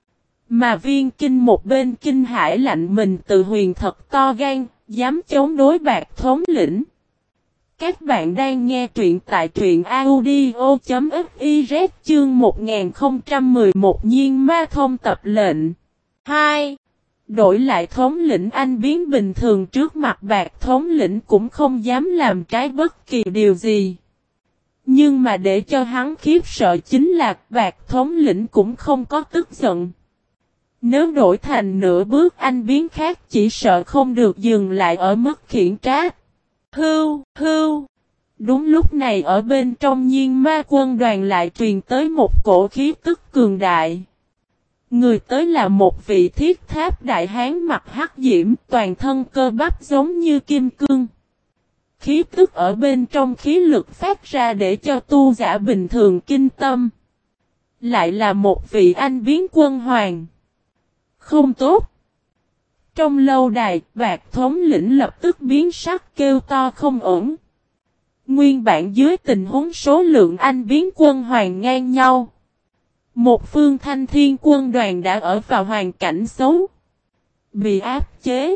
Mà Viên Kinh một bên kinh hãi lạnh mình Từ Huyền thật to gan, dám chống đối Bạc thống lĩnh. Các bạn đang nghe truyện tại truyện audio chấm fiz chương một nghìn không trăm mười một Nhiên Ma Thông tập lệnh. hai. Đổi lại thống lĩnh anh biến bình thường trước mặt Bạc thống lĩnh cũng không dám làm trái bất kỳ điều gì. Nhưng mà để cho hắn khiếp sợ chính là Bạc thống lĩnh cũng không có tức giận. Nếu đổi thành nửa bước anh biến khác chỉ sợ không được dừng lại ở mức khiển trách. Hưu, hưu. Đúng lúc này ở bên trong Nhiên Ma quân đoàn lại truyền tới một cổ khí tức cường đại. Người tới là một vị thiết tháp đại hán mặt hắc diễm, toàn thân cơ bắp giống như kim cương. Khí tức ở bên trong khí lực phát ra để cho tu giả bình thường kinh tâm. Lại là một vị anh biến quân hoàng. Không tốt. Trong lâu đài, Bạc thống lĩnh lập tức biến sắc kêu to không ổn. Nguyên bản dưới tình huống số lượng anh biến quân hoàng ngang nhau. Một phương Thanh Thiên quân đoàn đã ở vào hoàn cảnh xấu. Bị áp chế.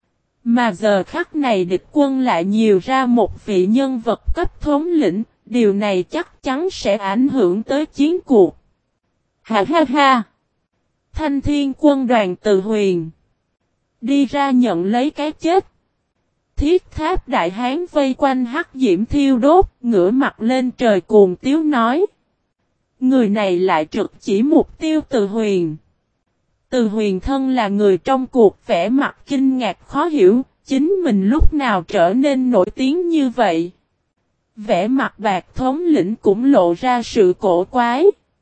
Mà giờ khắc này địch quân lại nhiều ra một vị nhân vật cấp thống lĩnh. Điều này chắc chắn sẽ ảnh hưởng tới chiến cuộc. Ha ha ha. Thanh Thiên quân đoàn Từ Huyền. Đi ra nhận lấy cái chết. Thiết tháp đại hán vây quanh hắc diễm thiêu đốt, ngửa mặt lên trời cuồng tiếu nói. Người này lại trực chỉ mục tiêu Từ Huyền. Từ Huyền thân là người trong cuộc vẻ mặt kinh ngạc khó hiểu, chính mình lúc nào trở nên nổi tiếng như vậy. Vẻ mặt Bạc thống lĩnh cũng lộ ra sự cổ quái.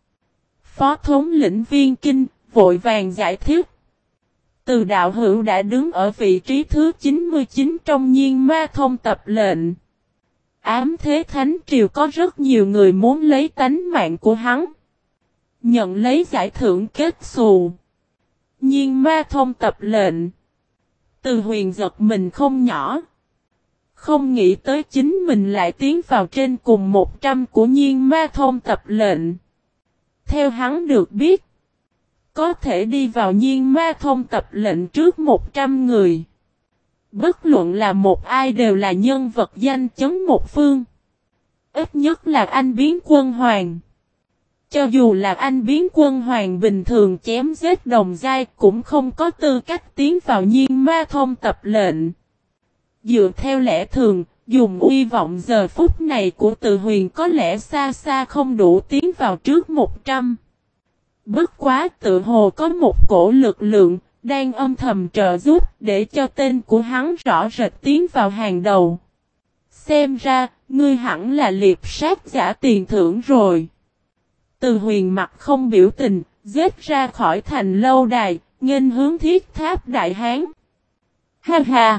Phó thống lĩnh Viên Kinh vội vàng giải thích. Từ đạo hữu đã đứng ở vị trí thứ chín mươi chín trong Nhiên Ma Thông tập lệnh. Ám thế Thánh Triều có rất nhiều người muốn lấy tánh mạng của hắn. Nhận lấy giải thưởng kết xù. Nhiên Ma Thông tập lệnh. Từ Huyền giật mình không nhỏ. Không nghĩ tới chính mình lại tiến vào trên cùng một trăm của Nhiên Ma Thông tập lệnh. Theo hắn được biết. Có thể đi vào Nhiên Ma Thông tập lệnh trước một trăm người. Bất luận là một ai đều là nhân vật danh chấn một phương. Ít nhất là anh biến quân hoàng. Cho dù là anh biến quân hoàng bình thường chém giết đồng giai cũng không có tư cách tiến vào Nhiên Ma Thông tập lệnh. Dựa theo lẽ thường, dùng uy vọng giờ phút này của Từ Huyền có lẽ xa xa không đủ tiến vào trước một trăm. Bất quá tự hồ có một cổ lực lượng đang âm thầm trợ giúp để cho tên của hắn rõ rệt tiến vào hàng đầu. Xem ra, ngươi hẳn là liệp sát giả tiền thưởng rồi. Từ Huyền mặt không biểu tình, giết ra khỏi thành lâu đài, nghênh hướng thiết tháp đại hán. Ha ha!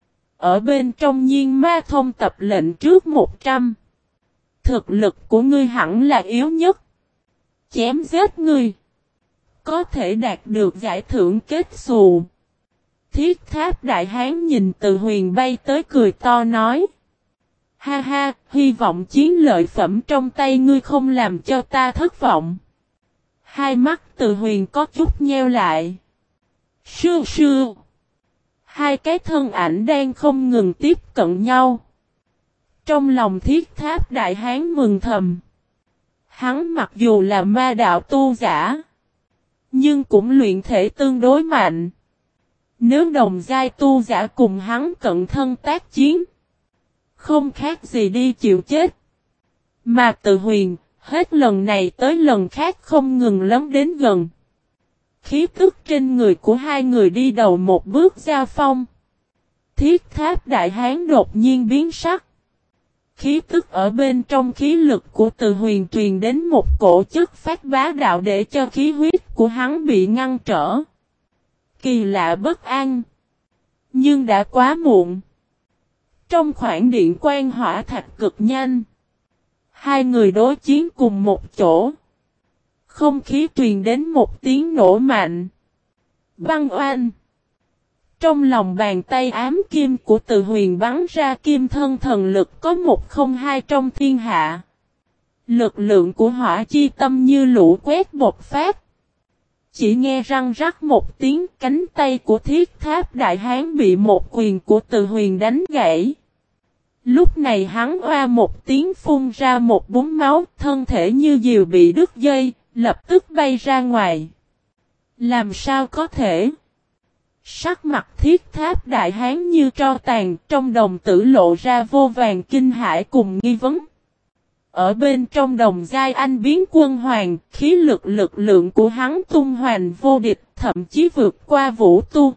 Ở bên trong Nhiên Ma Thông tập lệnh trước một trăm. Thực lực của ngươi hẳn là yếu nhất. Chém giết ngươi. Có thể đạt được giải thưởng kết xù. Thiết tháp đại hán nhìn Từ Huyền bay tới cười to nói. Ha ha, hy vọng chiến lợi phẩm trong tay ngươi không làm cho ta thất vọng. Hai mắt Từ Huyền có chút nheo lại. Sưu sưu. Hai cái thân ảnh đang không ngừng tiếp cận nhau. Trong lòng thiết tháp đại hán mừng thầm. Hắn mặc dù là ma đạo tu giả. Nhưng cũng luyện thể tương đối mạnh. Nếu đồng giai tu giả cùng hắn cận thân tác chiến. Không khác gì đi chịu chết. Mà Từ Huyền, hết lần này tới lần khác không ngừng lấn đến gần. Khí tức trên người của hai người đi đầu một bước giao phong. Thiết tháp đại hán đột nhiên biến sắc. Khí tức ở bên trong khí lực của Từ Huyền truyền đến một cổ chất phát bá đạo để cho khí huyết của hắn bị ngăn trở. Kỳ lạ bất an. Nhưng đã quá muộn. Trong khoảng điện quan hỏa thạch cực nhanh. Hai người đối chiến cùng một chỗ. Không khí truyền đến một tiếng nổ mạnh. Băng oanh. Trong lòng bàn tay ám kim của Từ Huyền bắn ra kim thân thần lực có một không hai trong thiên hạ. Lực lượng của hỏa chi tâm như lũ quét bột phát. Chỉ nghe răng rắc một tiếng, cánh tay của thiết tháp đại hán bị một quyền của Từ Huyền đánh gãy. Lúc này hắn oa một tiếng phun ra một búng máu, thân thể như diều bị đứt dây, lập tức bay ra ngoài. Làm sao có thể? Sắc mặt thiết tháp đại hán như tro tàn, trong đồng tử lộ ra vô vàn kinh hãi cùng nghi vấn. Ở bên trong đồng giai anh biến quân hoàng, khí lực lực lượng của hắn tung hoành vô địch, thậm chí vượt qua vũ tu.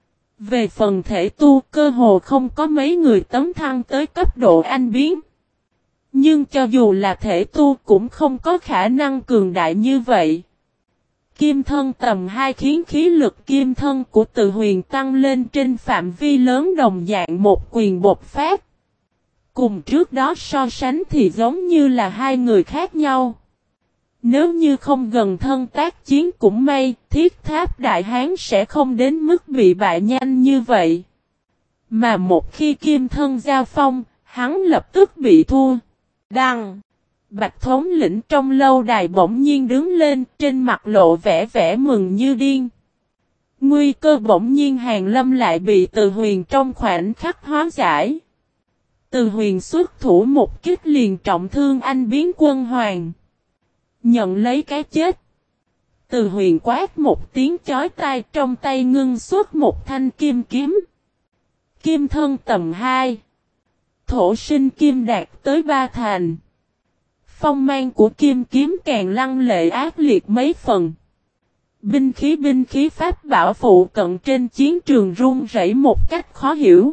Về phần thể tu, cơ hồ không có mấy người tấn thăng tới cấp độ anh biến. Nhưng cho dù là thể tu cũng không có khả năng cường đại như vậy. Kim thân tầm hai khiến khí lực kim thân của Từ Huyền tăng lên trên phạm vi lớn đồng dạng một quyền bột phát. Cùng trước đó so sánh thì giống như là hai người khác nhau. Nếu như không gần thân tác chiến cũng may, thiết tháp đại hán sẽ không đến mức bị bại nhanh như vậy. Mà một khi kim thân giao phong, hắn lập tức bị thua. Đăng! Bạch thống lĩnh trong lâu đài bỗng nhiên đứng lên, trên mặt lộ vẻ vẻ mừng như điên. Nguy cơ bỗng nhiên hàng lâm lại bị Từ Huyền trong khoảnh khắc hóa giải. Từ Huyền xuất thủ một kích liền trọng thương anh biến quân hoàng. Nhận lấy cái chết. Từ Huyền quát một tiếng chói tai, trong tay ngưng xuất một thanh kim kiếm. Kim thân tầm hai. Thổ sinh kim đạt tới ba thành. Phong mang của kim kiếm càng lăng lệ ác liệt mấy phần. Binh khí binh khí pháp bảo phụ cận trên chiến trường run rẩy một cách khó hiểu.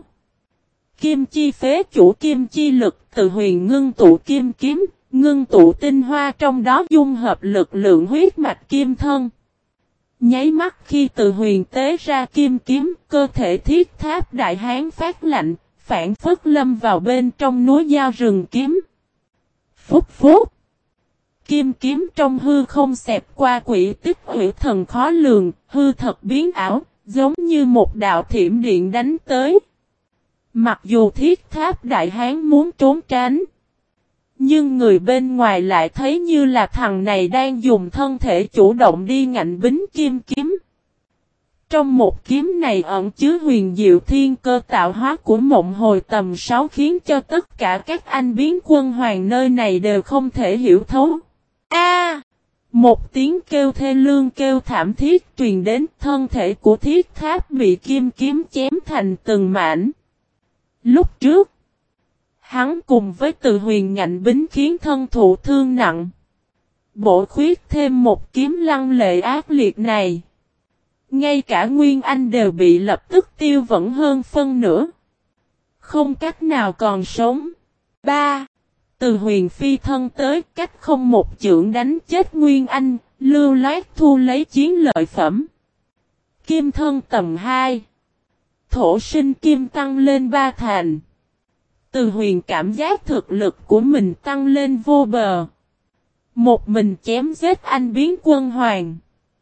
Kim chi phế chủ kim chi lực, Từ Huyền ngưng tụ kim kiếm, ngưng tụ tinh hoa trong đó dung hợp lực lượng huyết mạch kim thân. Nháy mắt khi Từ Huyền tế ra kim kiếm, cơ thể thiết tháp đại hán phát lạnh, phản phất lâm vào bên trong núi dao rừng kiếm. Phúc phúc. Kim kiếm trong hư không xẹp qua quỷ tích hủy thần khó lường, hư thật biến ảo, giống như một đạo thiểm điện đánh tới. Mặc dù thiết tháp đại hán muốn trốn tránh, nhưng người bên ngoài lại thấy như là thằng này đang dùng thân thể chủ động đi ngạnh bính kim kiếm. Trong một kiếm này ẩn chứa huyền diệu thiên cơ tạo hóa của mộng hồi tầm sáu khiến cho tất cả các anh biến quân hoàng nơi này đều không thể hiểu thấu. A! Một tiếng kêu thê lương kêu thảm thiết truyền đến, thân thể của thiết tháp bị kim kiếm chém thành từng mảnh. Lúc trước, hắn cùng với Từ Huyền ngạnh bính khiến thân thụ thương nặng. Bổ khuyết thêm một kiếm lăng lệ ác liệt này. Ngay cả Nguyên Anh đều bị lập tức tiêu vẫn hơn phân nửa. Không cách nào còn sống. ba. Từ Huyền phi thân tới, cách không một chưởng đánh chết Nguyên Anh, lưu loát thu lấy chiến lợi phẩm. Kim thân tầm hai. Thổ sinh kim tăng lên ba thành. Từ Huyền cảm giác thực lực của mình tăng lên vô bờ. Một mình chém giết anh biến quân hoàng.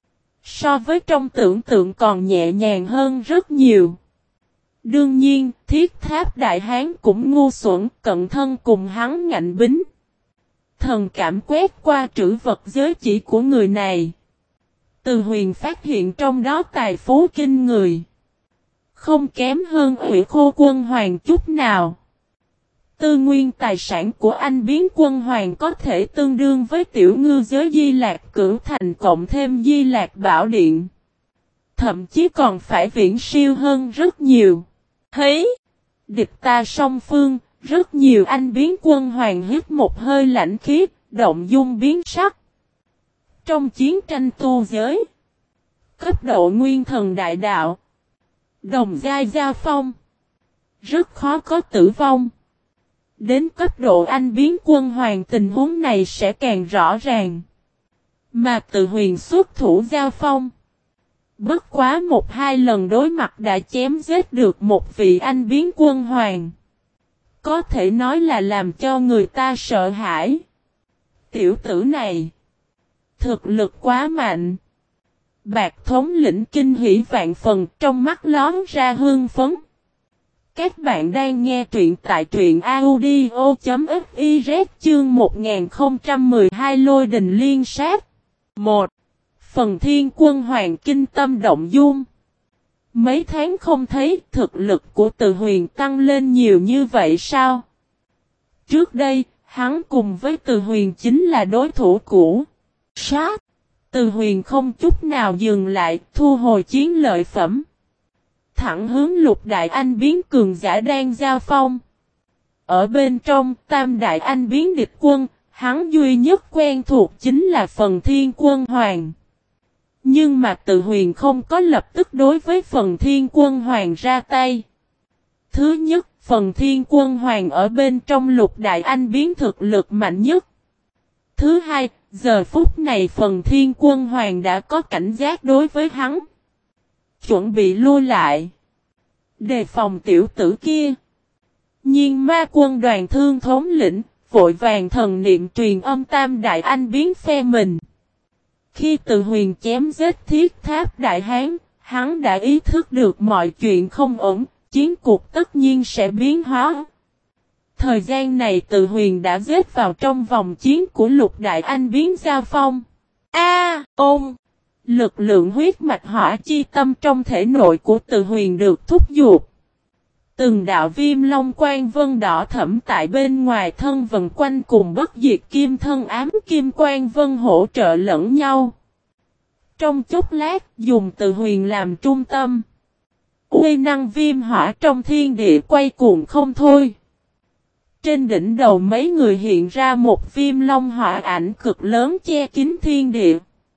So với trong tưởng tượng còn nhẹ nhàng hơn rất nhiều. Đương nhiên, thiết tháp đại hán cũng ngu xuẩn, cận thân cùng hắn ngạnh bính. Thần cảm quét qua trữ vật giới chỉ của người này. Từ Huyền phát hiện trong đó tài phú kinh người. Không kém hơn Hủy Khô quân hoàng chút nào. Tư nguyên tài sản của anh biến quân hoàng có thể tương đương với tiểu ngư giới Di Lạc Cửu Thành cộng thêm Di Lạc Bảo Điện. Thậm chí còn phải viễn siêu hơn rất nhiều. Hấy! Địch ta song phương, rất nhiều anh biến quân hoàng hít một hơi lạnh khí, động dung biến sắc. Trong chiến tranh tu giới, cấp độ nguyên thần đại đạo, đồng giai giao phong, rất khó có tử vong. Đến cấp độ anh biến quân hoàng tình huống này sẽ càng rõ ràng. Mà Từ Huyền xuất thủ giao phong. Bất quá một hai lần đối mặt đã chém giết được một vị anh biến quân hoàng. Có thể nói là làm cho người ta sợ hãi. Tiểu tử này, thực lực quá mạnh. Bạc thống lĩnh kinh hỉ vạn phần, trong mắt lón ra hương phấn. Các bạn đang nghe truyện tại truyện audio.fiz chương một nghìn không trăm mười hai Lôi đình liên sát. một. Phần thiên quân hoàng kinh tâm động dung. Mấy tháng không thấy thực lực của Từ Huyền tăng lên nhiều như vậy sao? Trước đây, hắn cùng với Từ Huyền chính là đối thủ cũ. Sát! Từ Huyền không chút nào dừng lại, thu hồi chiến lợi phẩm. Thẳng hướng Lục Đại Anh biến cường giả đang giao phong. Ở bên trong Tam Đại Anh biến địch quân, hắn duy nhất quen thuộc chính là phần thiên quân hoàng. Nhưng mà Từ Huyền không có lập tức đối với phần thiên quân hoàng ra tay. Thứ nhất, phần thiên quân hoàng ở bên trong Lục Đại Anh biến thực lực mạnh nhất. Thứ hai, giờ phút này phần thiên quân hoàng đã có cảnh giác đối với hắn. Chuẩn bị lui lại. Đề phòng tiểu tử kia. Nhưng ma quân đoàn thương thống lĩnh, vội vàng thần niệm truyền âm Tam Đại Anh biến phe mình. Khi Từ Huyền chém giết Thiết Tháp Đại Hán, hắn đã ý thức được mọi chuyện không ổn, chiến cuộc tất nhiên sẽ biến hóa. Thời gian này Từ Huyền đã giết vào trong vòng chiến của Lục Đại Anh biến giao phong. A, ôm! Lực lượng huyết mạch hỏa chi tâm trong thể nội của Từ Huyền được thúc giục. Từng đạo viêm long quang vân đỏ thẫm tại bên ngoài thân vần quanh cùng bất diệt kim thân ám kim quang vân hỗ trợ lẫn nhau. Trong chốc lát dùng Từ Huyền làm trung tâm. Uy năng viêm hỏa trong thiên địa quay cuồng không thôi. Trên đỉnh đầu mấy người hiện ra một viêm long hỏa ảnh cực lớn che kín thiên địa.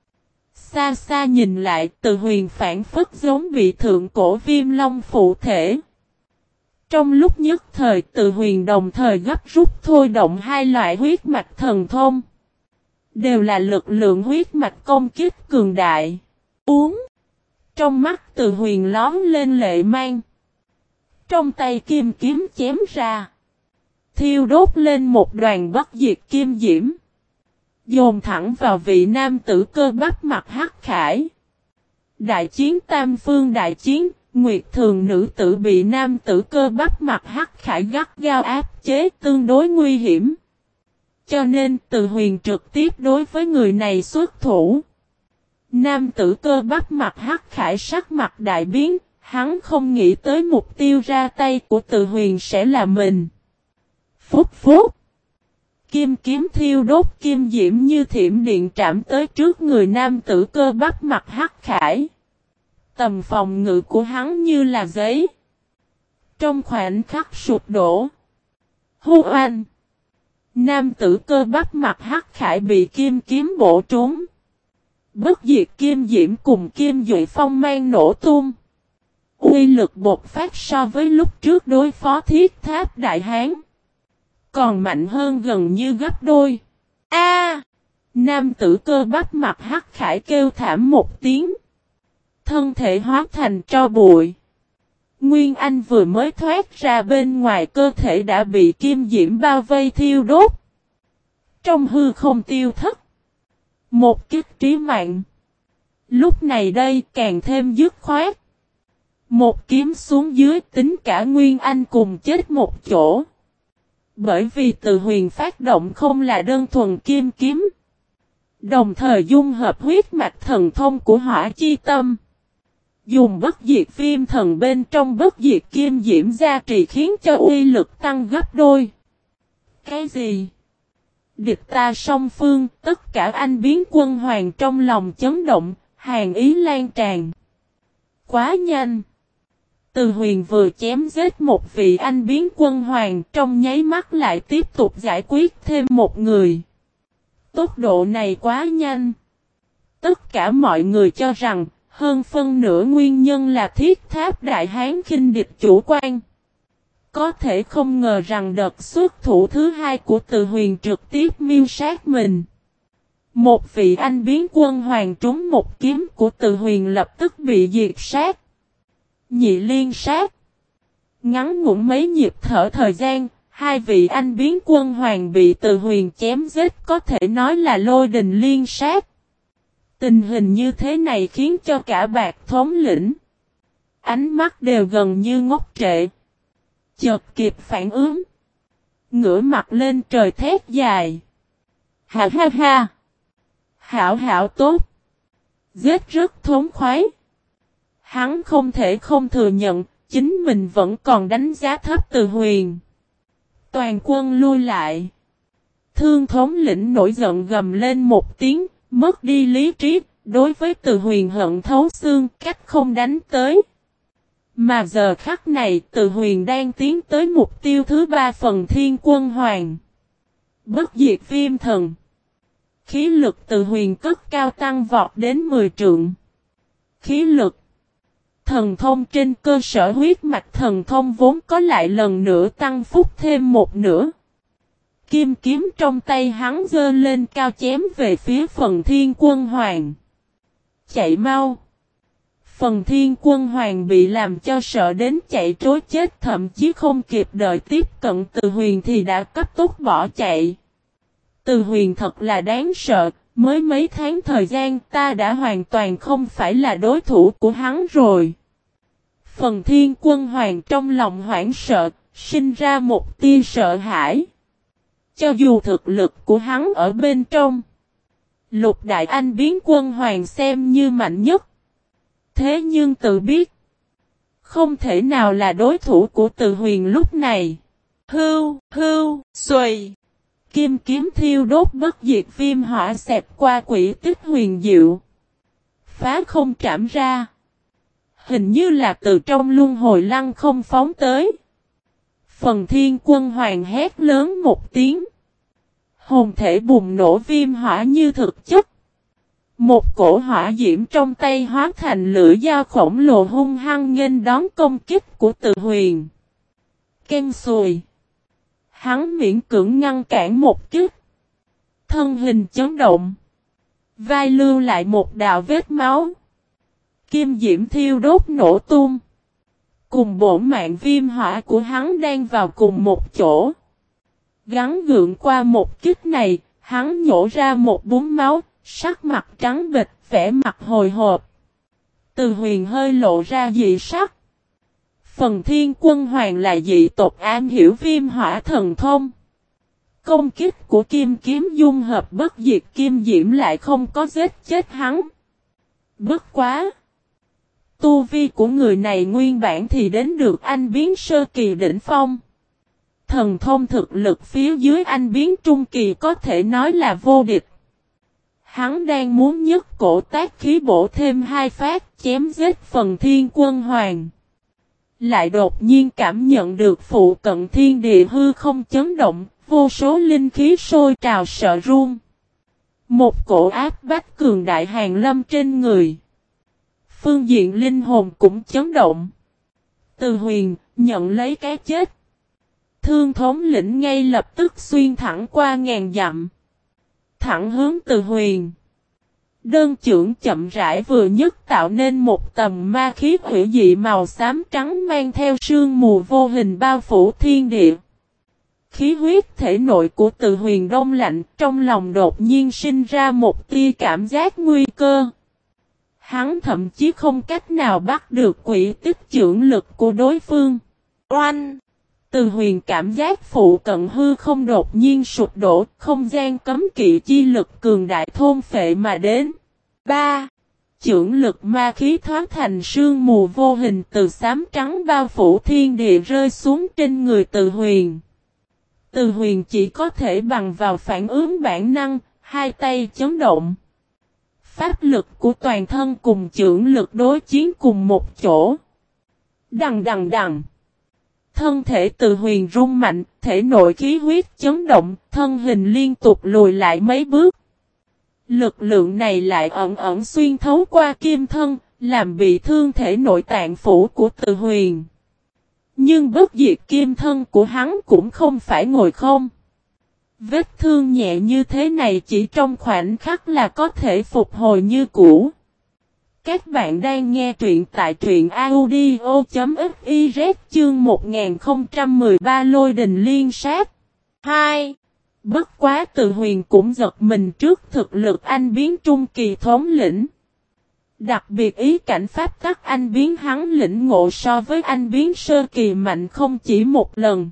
Xa xa nhìn lại Từ Huyền phản phất giống bị thượng cổ viêm long phụ thể. Trong lúc nhất thời Từ Huyền đồng thời gấp rút thôi động hai loại huyết mạch thần thông. Đều là lực lượng huyết mạch công kích cường đại. Uống. Trong mắt Từ Huyền lón lên lệ mang. Trong tay kim kiếm chém ra. Thiêu đốt lên một đoàn bất diệt kim diễm. Dồn thẳng vào vị nam tử cơ bắp mặt hắc khải. Đại chiến tam phương đại chiến, Nguyệt Thường nữ tử bị nam tử cơ bắp mặt hắc khải gắt gao áp chế tương đối nguy hiểm. Cho nên Từ Huyền trực tiếp đối với người này xuất thủ. Nam tử cơ bắp mặt hắc khải sắc mặt đại biến, hắn không nghĩ tới mục tiêu ra tay của Từ Huyền sẽ là mình. Phúc phúc. Kim kiếm thiêu đốt kim diễm như thiểm điện trảm tới trước người nam tử cơ bắp mặt hắc khải. Tầm phòng ngự của hắn như là giấy. Trong khoảnh khắc sụp đổ. Hu oanh. Nam tử cơ bắp mặt hắc khải bị kim kiếm bổ trúng. Bất diệt kim diễm cùng kim duệ phong mang nổ tung. Uy lực bộc phát so với lúc trước đối phó Thiết Tháp Đại Hán. Còn mạnh hơn gần như gấp đôi. A! Nam tử cơ bắp mặt hắc khải kêu thảm một tiếng. Thân thể hóa thành tro bụi. Nguyên Anh vừa mới thoát ra bên ngoài cơ thể đã bị kim diễm bao vây thiêu đốt. Trong hư không tiêu thất. Một kích trí mạng. Lúc này đây càng thêm dứt khoát. Một kiếm xuống dưới tính cả Nguyên Anh cùng chết một chỗ. Bởi vì Từ Huyền phát động không là đơn thuần kim kiếm. Đồng thời dung hợp huyết mạch thần thông của hỏa chi tâm. Dùng bất diệt viêm thần bên trong bất diệt kim diễm gia trì khiến cho uy lực tăng gấp đôi. Cái gì? Địch ta song phương, tất cả anh biến quân hoàng trong lòng chấn động, hàn ý lan tràn. Quá nhanh. Từ Huyền vừa chém giết một vị anh biến quân hoàng trong nháy mắt lại tiếp tục giải quyết thêm một người. Tốc độ này quá nhanh. Tất cả mọi người cho rằng hơn phân nửa nguyên nhân là Thiết Tháp Đại Hán khinh địch chủ quan. Có thể không ngờ rằng đợt xuất thủ thứ hai của Từ Huyền trực tiếp miêu sát mình. Một vị anh biến quân hoàng trúng một kiếm của Từ Huyền lập tức bị diệt sát. Nhị liên sát. Ngắn ngủn mấy nhịp thở thời gian, Hai vị anh biến quân hoàng bị Từ Huyền chém giết có thể nói là lôi đình liên sát. Tình hình như thế này khiến cho cả Bạc thống lĩnh ánh mắt đều gần như ngốc trệ. Chợt kịp phản ứng, ngửa mặt lên trời thét dài. Ha ha ha! Hảo hảo tốt! Giết rất thống khoái. Hắn không thể không thừa nhận, chính mình vẫn còn đánh giá thấp Từ Huyền. Toàn quân lui lại. Thương thống lĩnh nổi giận gầm lên một tiếng, mất đi lý trí, đối với Từ Huyền hận thấu xương, cách không đánh tới. Mà giờ khắc này Từ Huyền đang tiến tới mục tiêu thứ ba phần thiên quân hoàng. Bất diệt viêm thần. Khí lực Từ Huyền cất cao tăng vọt đến mười trượng. Khí lực. Thần thông trên cơ sở huyết mạch thần thông vốn có lại lần nữa tăng phúc thêm một nửa. Kim kiếm trong tay hắn giơ lên cao chém về phía phần thiên quân hoàng. Chạy mau! Phần thiên quân hoàng bị làm cho sợ đến chạy trối chết, thậm chí không kịp đợi tiếp cận Từ Huyền thì đã cấp tốc bỏ chạy. Từ Huyền thật là đáng sợ, mới mấy tháng thời gian ta đã hoàn toàn không phải là đối thủ của hắn rồi. Phần thiên quân hoàng trong lòng hoảng sợ, sinh ra một tia sợ hãi. Cho dù thực lực của hắn ở bên trong, Lục Đại Anh biến quân hoàng xem như mạnh nhất. Thế nhưng tự biết, không thể nào là đối thủ của Từ Huyền lúc này. Hưu, hưu, xuôi. Kim kiếm thiêu đốt bất diệt viêm hỏa xẹp qua quỷ tích huyền diệu. Phá không trảm ra. Hình như là từ trong luân hồi lăng không phóng tới. Phần thiên quân hoàng hét lớn một tiếng. Hồn thể bùng nổ viêm hỏa như thực chất. Một cổ hỏa diễm trong tay hóa thành lưỡi dao khổng lồ hung hăng nghênh đón công kích của Từ Huyền. Ken sùi. Hắn miễn cưỡng ngăn cản một kích. Thân hình chấn động. Vai lưu lại một đạo vết máu. Kim diễm thiêu đốt nổ tung. Cùng bổn mạng viêm hỏa của hắn đang vào cùng một chỗ. Gắn gượng qua một kích này, hắn nhổ ra một búng máu, sắc mặt trắng bệch, vẻ mặt hồi hộp. Từ Huyền hơi lộ ra dị sắc. Phần thiên quân hoàng là dị tộc am hiểu viêm hỏa thần thông. Công kích của kim kiếm dung hợp bất diệt kim diễm lại không có giết chết hắn. Bất quá! Tu vi của người này nguyên bản thì đến được anh biến sơ kỳ đỉnh phong. Thần thông thực lực phía dưới anh biến trung kỳ có thể nói là vô địch. Hắn đang muốn nhấc cổ tác khí bổ thêm hai phát chém giết phần thiên quân hoàng. Lại đột nhiên cảm nhận được phụ cận thiên địa hư không chấn động, vô số linh khí sôi trào sợ run. Một cổ áp bách cường đại hàng lâm trên người. Phương diện linh hồn cũng chấn động. Từ Huyền nhận lấy cái chết. Thương thống lĩnh ngay lập tức xuyên thẳng qua ngàn dặm. Thẳng hướng Từ Huyền. Đơn chưởng chậm rãi vừa nhất tạo nên một tầm ma khí hủy dị màu xám trắng mang theo sương mù vô hình bao phủ thiên địa. Khí huyết thể nội của Từ Huyền đông lạnh, trong lòng đột nhiên sinh ra một tia cảm giác nguy cơ. Hắn thậm chí không cách nào bắt được quỷ tích chưởng lực của đối phương. Oanh! Từ Huyền cảm giác phụ cận hư không đột nhiên sụp đổ, không gian cấm kỵ chi lực cường đại thôn phệ mà đến. ba. Chưởng lực ma khí thoát thành sương mù vô hình từ xám trắng bao phủ thiên địa rơi xuống trên người Từ Huyền. Từ Huyền chỉ có thể bằng vào phản ứng bản năng, hai tay chấn động. Pháp lực của toàn thân cùng chưởng lực đối chiến cùng một chỗ. Đằng đằng đằng. Thân thể Từ Huyền rung mạnh, thể nội khí huyết chấn động, thân hình liên tục lùi lại mấy bước. Lực lượng này lại ẩn ẩn xuyên thấu qua kim thân, làm bị thương thể nội tạng phủ của Từ Huyền. Nhưng bất diệt kim thân của hắn cũng không phải ngồi không. Vết thương nhẹ như thế này chỉ trong khoảnh khắc là có thể phục hồi như cũ. Các bạn đang nghe truyện tại truyện audio.fiz chương một nghìn không trăm mười ba Lôi đình liên sát. hai. Bất quá Từ Huyền cũng giật mình trước thực lực anh biến trung kỳ thống lĩnh. Đặc biệt ý cảnh pháp tắc anh biến hắn lĩnh ngộ so với anh biến sơ kỳ mạnh không chỉ một lần.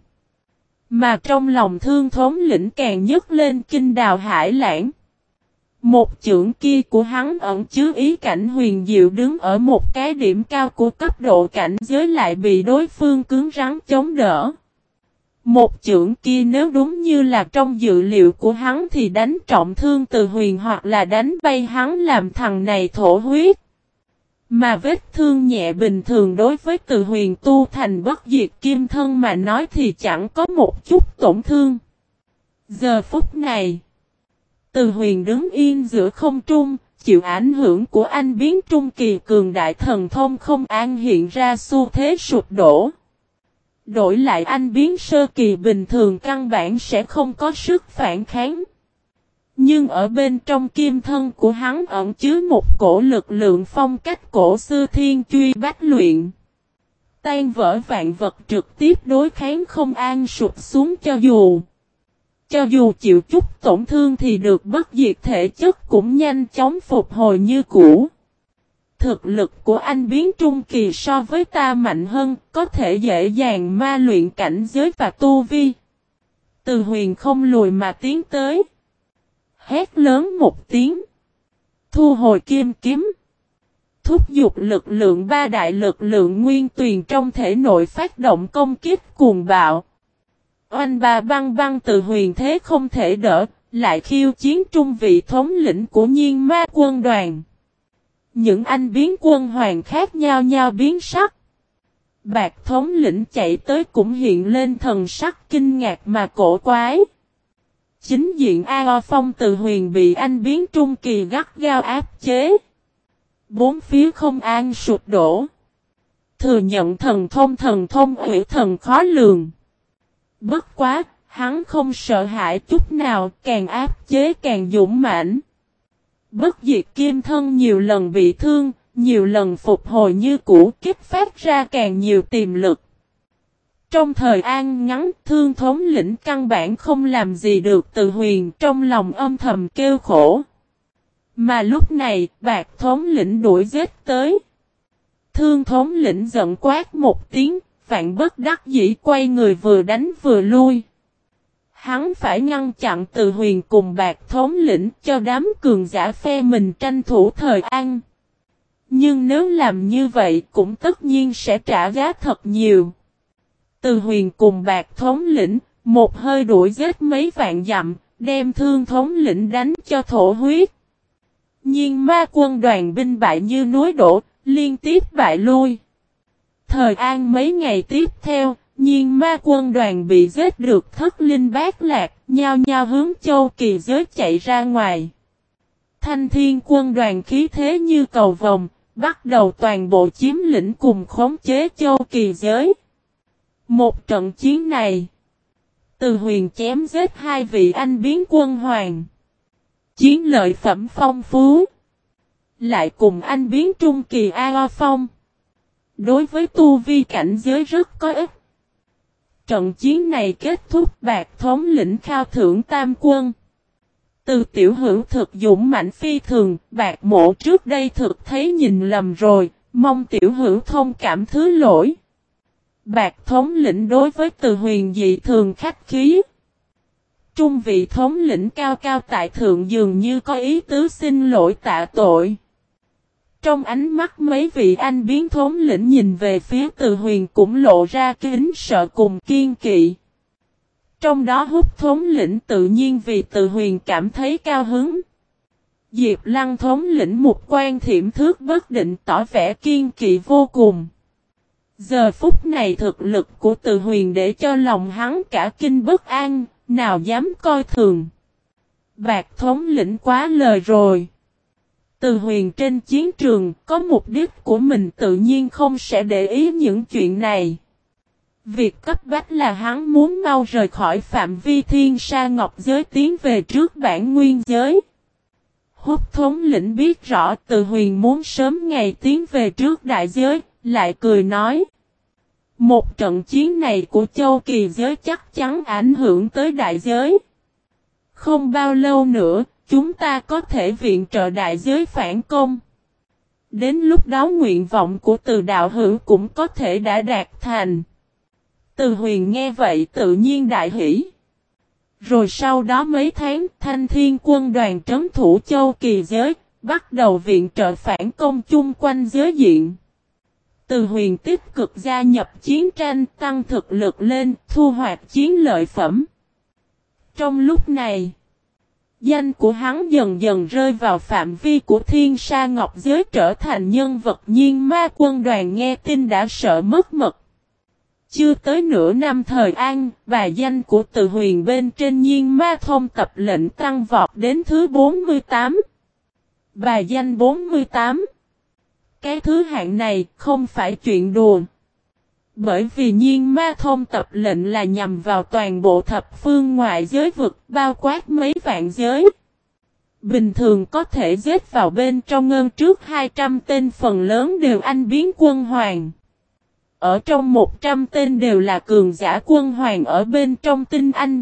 Mà trong lòng thương thống lĩnh càng nhấc lên kinh đào hải lãng. Một chưởng kia của hắn ẩn chứa ý cảnh huyền diệu đứng ở một cái điểm cao của cấp độ cảnh giới lại bị đối phương cứng rắn chống đỡ. Một chưởng kia nếu đúng như là trong dự liệu của hắn thì đánh trọng thương Từ Huyền hoặc là đánh bay hắn làm thằng này thổ huyết. Mà vết thương nhẹ bình thường đối với Từ Huyền tu thành bất diệt kim thân mà nói thì chẳng có một chút tổn thương. Giờ phút này, Từ Huyền đứng yên giữa không trung, chịu ảnh hưởng của anh biến trung kỳ cường đại thần thông không an hiện ra xu thế sụp đổ. Đổi lại anh biến sơ kỳ bình thường căn bản sẽ không có sức phản kháng. Nhưng ở bên trong kim thân của hắn ẩn chứa một cổ lực lượng phong cách cổ xưa thiên truy bách luyện. Tan vỡ vạn vật trực tiếp đối kháng không an sụp xuống cho dù. Cho dù chịu chút tổn thương thì được bất diệt thể chất cũng nhanh chóng phục hồi như cũ. Thực lực của anh biến trung kỳ so với ta mạnh hơn, có thể dễ dàng ma luyện cảnh giới và tu vi. Từ Huyền không lùi mà tiến tới. Hét lớn một tiếng. Thu hồi kim kiếm. Thúc giục lực lượng ba đại lực lượng nguyên tuyền trong thể nội phát động công kích cuồng bạo. Oanh ba băng băng Từ Huyền thế không thể đỡ, lại khiêu chiến trung vị thống lĩnh của Nhiên Ma quân đoàn. Những anh biến quân hoàng khác nhau nhau biến sắc. Bạc thống lĩnh chạy tới cũng hiện lên thần sắc kinh ngạc mà cổ quái. Chính diện A O Phong Từ Huyền bị anh biến trung kỳ gắt gao áp chế. Bốn phía không an sụp đổ. Thừa nhận thần thông thần thông ủy thần khó lường. Bất quá, hắn không sợ hãi chút nào, càng áp chế càng dũng mãnh. Bất diệt kim thân nhiều lần bị thương, nhiều lần phục hồi như cũ kích phát ra càng nhiều tiềm lực. Trong thời an ngắn, thương thống lĩnh căn bản không làm gì được Từ Huyền trong lòng âm thầm kêu khổ. Mà lúc này, bạc thống lĩnh đuổi giết tới. Thương thống lĩnh giận quát một tiếng, vạn bất đắc dĩ quay người vừa đánh vừa lui. Hắn phải ngăn chặn Từ Huyền cùng bạc thống lĩnh cho đám cường giả phe mình tranh thủ thời an. Nhưng nếu làm như vậy cũng tất nhiên sẽ trả giá thật nhiều. Từ Huyền cùng bạc thống lĩnh, một hơi đuổi giết mấy vạn dặm, đem thương thống lĩnh đánh cho thổ huyết. Nhiên Ma quân đoàn binh bại như núi đổ, liên tiếp bại lui. Thời an mấy ngày tiếp theo, Nhiên Ma quân đoàn bị giết được thất linh bát lạc, nhao nhao hướng Châu Kỳ giới chạy ra ngoài. Thanh Thiên quân đoàn khí thế như cầu vồng, bắt đầu toàn bộ chiếm lĩnh cùng khống chế Châu Kỳ giới. Một trận chiến này, Từ Huyền chém giết hai vị anh biến quân hoàng. Chiến lợi phẩm phong phú. Lại cùng anh biến trung kỳ A O Phong. Đối với tu vi cảnh giới rất có ích. Trận chiến này kết thúc bạc thống lĩnh khao thưởng tam quân. Từ tiểu hữu thực dũng mạnh phi thường, bạc mộ trước đây thực thấy nhìn lầm rồi, mong tiểu hữu thông cảm thứ lỗi. Bạc thống lĩnh đối với Từ Huyền dị thường khách khí. Trung vị thống lĩnh cao cao tại thượng dường như có ý tứ xin lỗi tạ tội. Trong ánh mắt mấy vị anh biến thống lĩnh nhìn về phía Từ Huyền cũng lộ ra kính sợ cùng kiên kỵ. Trong đó Húc thống lĩnh tự nhiên vì Từ Huyền cảm thấy cao hứng. Diệp Lăng thống lĩnh một quan thiểm thước bất định tỏ vẻ kiên kỵ vô cùng. Giờ phút này thực lực của Từ Huyền để cho lòng hắn cả kinh bất an, nào dám coi thường. Bạc thống lĩnh quá lời rồi. Từ Huyền trên chiến trường có mục đích của mình tự nhiên không sẽ để ý những chuyện này. Việc cấp bách là hắn muốn mau rời khỏi phạm vi thiên sa ngọc giới tiến về trước bản nguyên giới. Húc thống lĩnh biết rõ Từ Huyền muốn sớm ngày tiến về trước đại giới, lại cười nói. Một trận chiến này của Châu Kỳ giới chắc chắn ảnh hưởng tới đại giới. Không bao lâu nữa, chúng ta có thể viện trợ đại giới phản công. Đến lúc đó nguyện vọng của Từ đạo hữu cũng có thể đã đạt thành. Từ Huyền nghe vậy tự nhiên đại hỉ. Rồi sau đó mấy tháng, Thanh Thiên quân đoàn trấn thủ Châu Kỳ giới, bắt đầu viện trợ phản công chung quanh giới diện. Từ Huyền tích cực gia nhập chiến tranh, tăng thực lực lên, thu hoạch chiến lợi phẩm. Trong lúc này, danh của hắn dần dần rơi vào phạm vi của Thiên Sa Ngọc giới, trở thành nhân vật Nhiên Ma quân đoàn nghe tin đã sợ mất mật. Chưa tới nửa năm thời an, bài danh của Từ Huyền bên trên Nhiên Ma thông tập lệnh tăng vọt đến thứ bốn mươi tám. Bài danh bốn mươi tám. Cái thứ hạng này không phải chuyện đùa. Bởi vì Nhiên Ma thông tập lệnh là nhằm vào toàn bộ thập phương ngoại giới vực, bao quát mấy vạn giới. Bình thường có thể giết vào bên trong ngân trước hai trăm tên, phần lớn đều anh biến quân hoàng. Ở trong một trăm tên đều là cường giả quân hoàng ở bên trong tinh anh.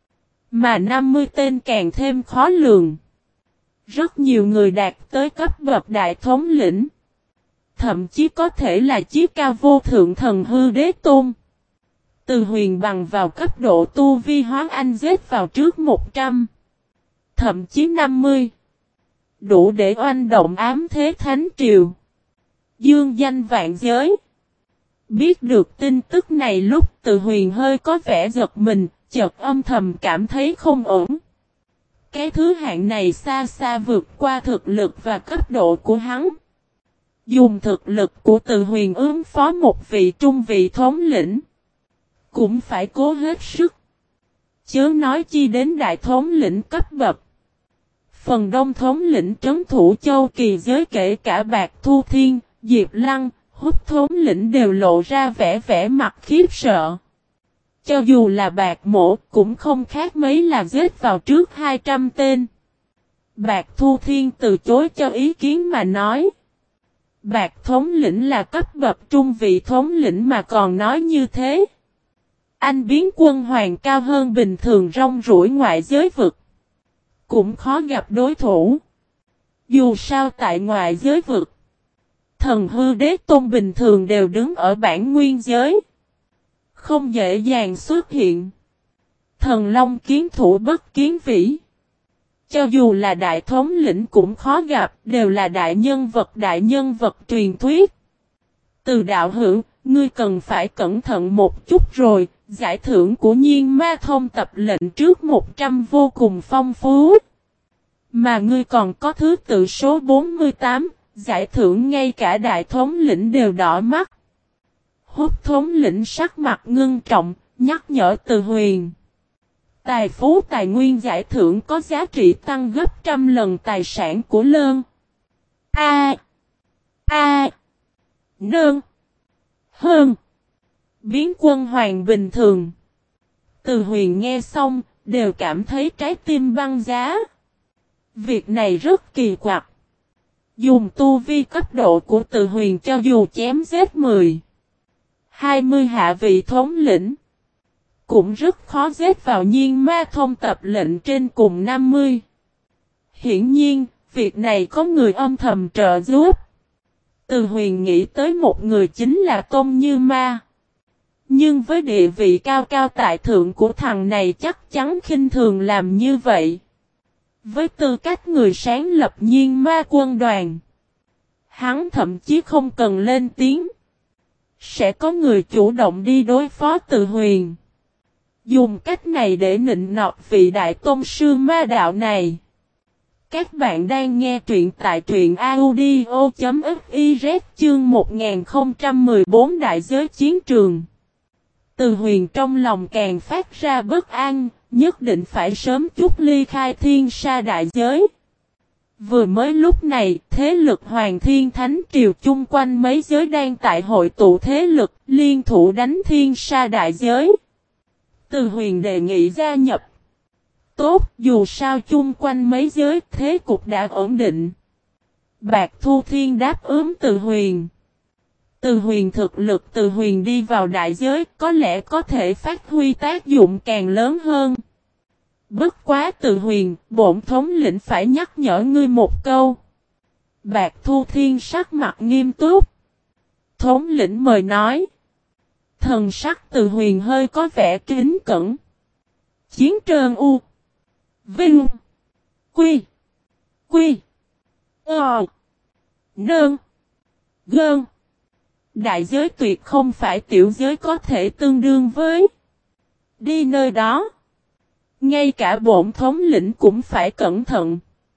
Mà năm mươi tên càng thêm khó lường. Rất nhiều người đạt tới cấp bậc đại thống lĩnh. Thậm chí có thể là chí cao vô thượng thần hư đế tôn. Từ Huyền bằng vào cấp độ tu vi hóa anh giết vào trước một trăm. Thậm chí năm mươi. Đủ để oanh động ám thế thánh triều. Dương danh vạn giới. Biết được tin tức này lúc Từ Huyền hơi có vẻ giật mình, chợt âm thầm cảm thấy không ổn. Cái thứ hạng này xa xa vượt qua thực lực và cấp độ của hắn. Dùng thực lực của Từ Huyền ứng phó một vị trung vị thống lĩnh. Cũng phải cố hết sức. Chớ nói chi đến đại thống lĩnh cấp bậc. Phần đông thống lĩnh trấn thủ Châu Kỳ giới kể cả Bạc Thu Thiên, Diệp Lăng, Húc thống lĩnh đều lộ ra vẻ vẻ mặt khiếp sợ. Cho dù là Bạc Mổ cũng không khác mấy là giết vào trước hai trăm tên. Bạc Thu Thiên từ chối cho ý kiến mà nói. Bạc thống lĩnh là cấp bậc trung vị thống lĩnh mà còn nói như thế. Anh biến quân hoàng cao hơn bình thường rong ruổi ngoại giới vực. Cũng khó gặp đối thủ. Dù sao tại ngoại giới vực, thần hư đế tôn bình thường đều đứng ở bản nguyên giới. Không dễ dàng xuất hiện. Thần long kiến thủ bất kiến vĩ. Cho dù là đại thống lĩnh cũng khó gặp, đều là đại nhân vật đại nhân vật truyền thuyết. Từ đạo hữu, ngươi cần phải cẩn thận một chút rồi, giải thưởng của Nhiên Ma thông tập lệnh trước một trăm vô cùng phong phú. Mà ngươi còn có thứ tự số bốn mươi tám, giải thưởng ngay cả đại thống lĩnh đều đỏ mắt. Húc thống lĩnh sắc mặt ngưng trọng, nhắc nhở Từ Huyền. Tài phú tài nguyên giải thưởng có giá trị tăng gấp trăm lần tài sản của Lơn. A. A. Nơn. Hơn. Biến quân hoàng bình thường. Từ Huyền nghe xong, đều cảm thấy trái tim băng giá. Việc này rất kỳ quặc. Dùng tu vi cấp độ của Từ Huyền cho dù chém giết mười, hai mươi hạ vị thống lĩnh. Cũng rất khó giết vào Nhiên Ma thông tập lệnh trên cùng năm mươi. Hiển nhiên, việc này có người âm thầm trợ giúp. Từ Huyền nghĩ tới một người chính là Tôn Như Ma. Nhưng với địa vị cao cao tại thượng của thằng này chắc chắn khinh thường làm như vậy. Với tư cách người sáng lập Nhiên Ma quân đoàn, hắn thậm chí không cần lên tiếng. Sẽ có người chủ động đi đối phó Từ Huyền. Dùng cách này để nịnh nọt vị đại tôn sư ma đạo này. Các bạn đang nghe truyện tại truyện audio.fiz chương một nghìn không trăm mười bốn Đại giới chiến trường. Từ Huyền trong lòng càng phát ra bất an, nhất định phải sớm chút ly khai Thiên Sa đại giới. Vừa mới lúc này, thế lực Hoàng Thiên Thánh Triều chung quanh mấy giới đang tại hội tụ thế lực, liên thủ đánh Thiên Sa đại giới. Từ Huyền đề nghị gia nhập. tốt, dù sao chung quanh mấy giới thế cục đã ổn định. Bạc Thu Thiên đáp ứng Từ Huyền. Từ Huyền thực lực Từ Huyền đi vào đại giới có lẽ có thể phát huy tác dụng càng lớn hơn. Bất quá Từ Huyền, bổn thống lĩnh phải nhắc nhở ngươi một câu. Bạc Thu Thiên sắc mặt nghiêm túc. Thống lĩnh mời nói. Thần sắc Từ Huyền hơi có vẻ kính cẩn. Chiến Trơn U. Vinh. Quy. Quy. Ờ. Nơn. Gơn. Đại giới tuyệt không phải tiểu giới có thể tương đương với. Đi nơi đó. Ngay cả bổn thống lĩnh cũng phải cẩn thận.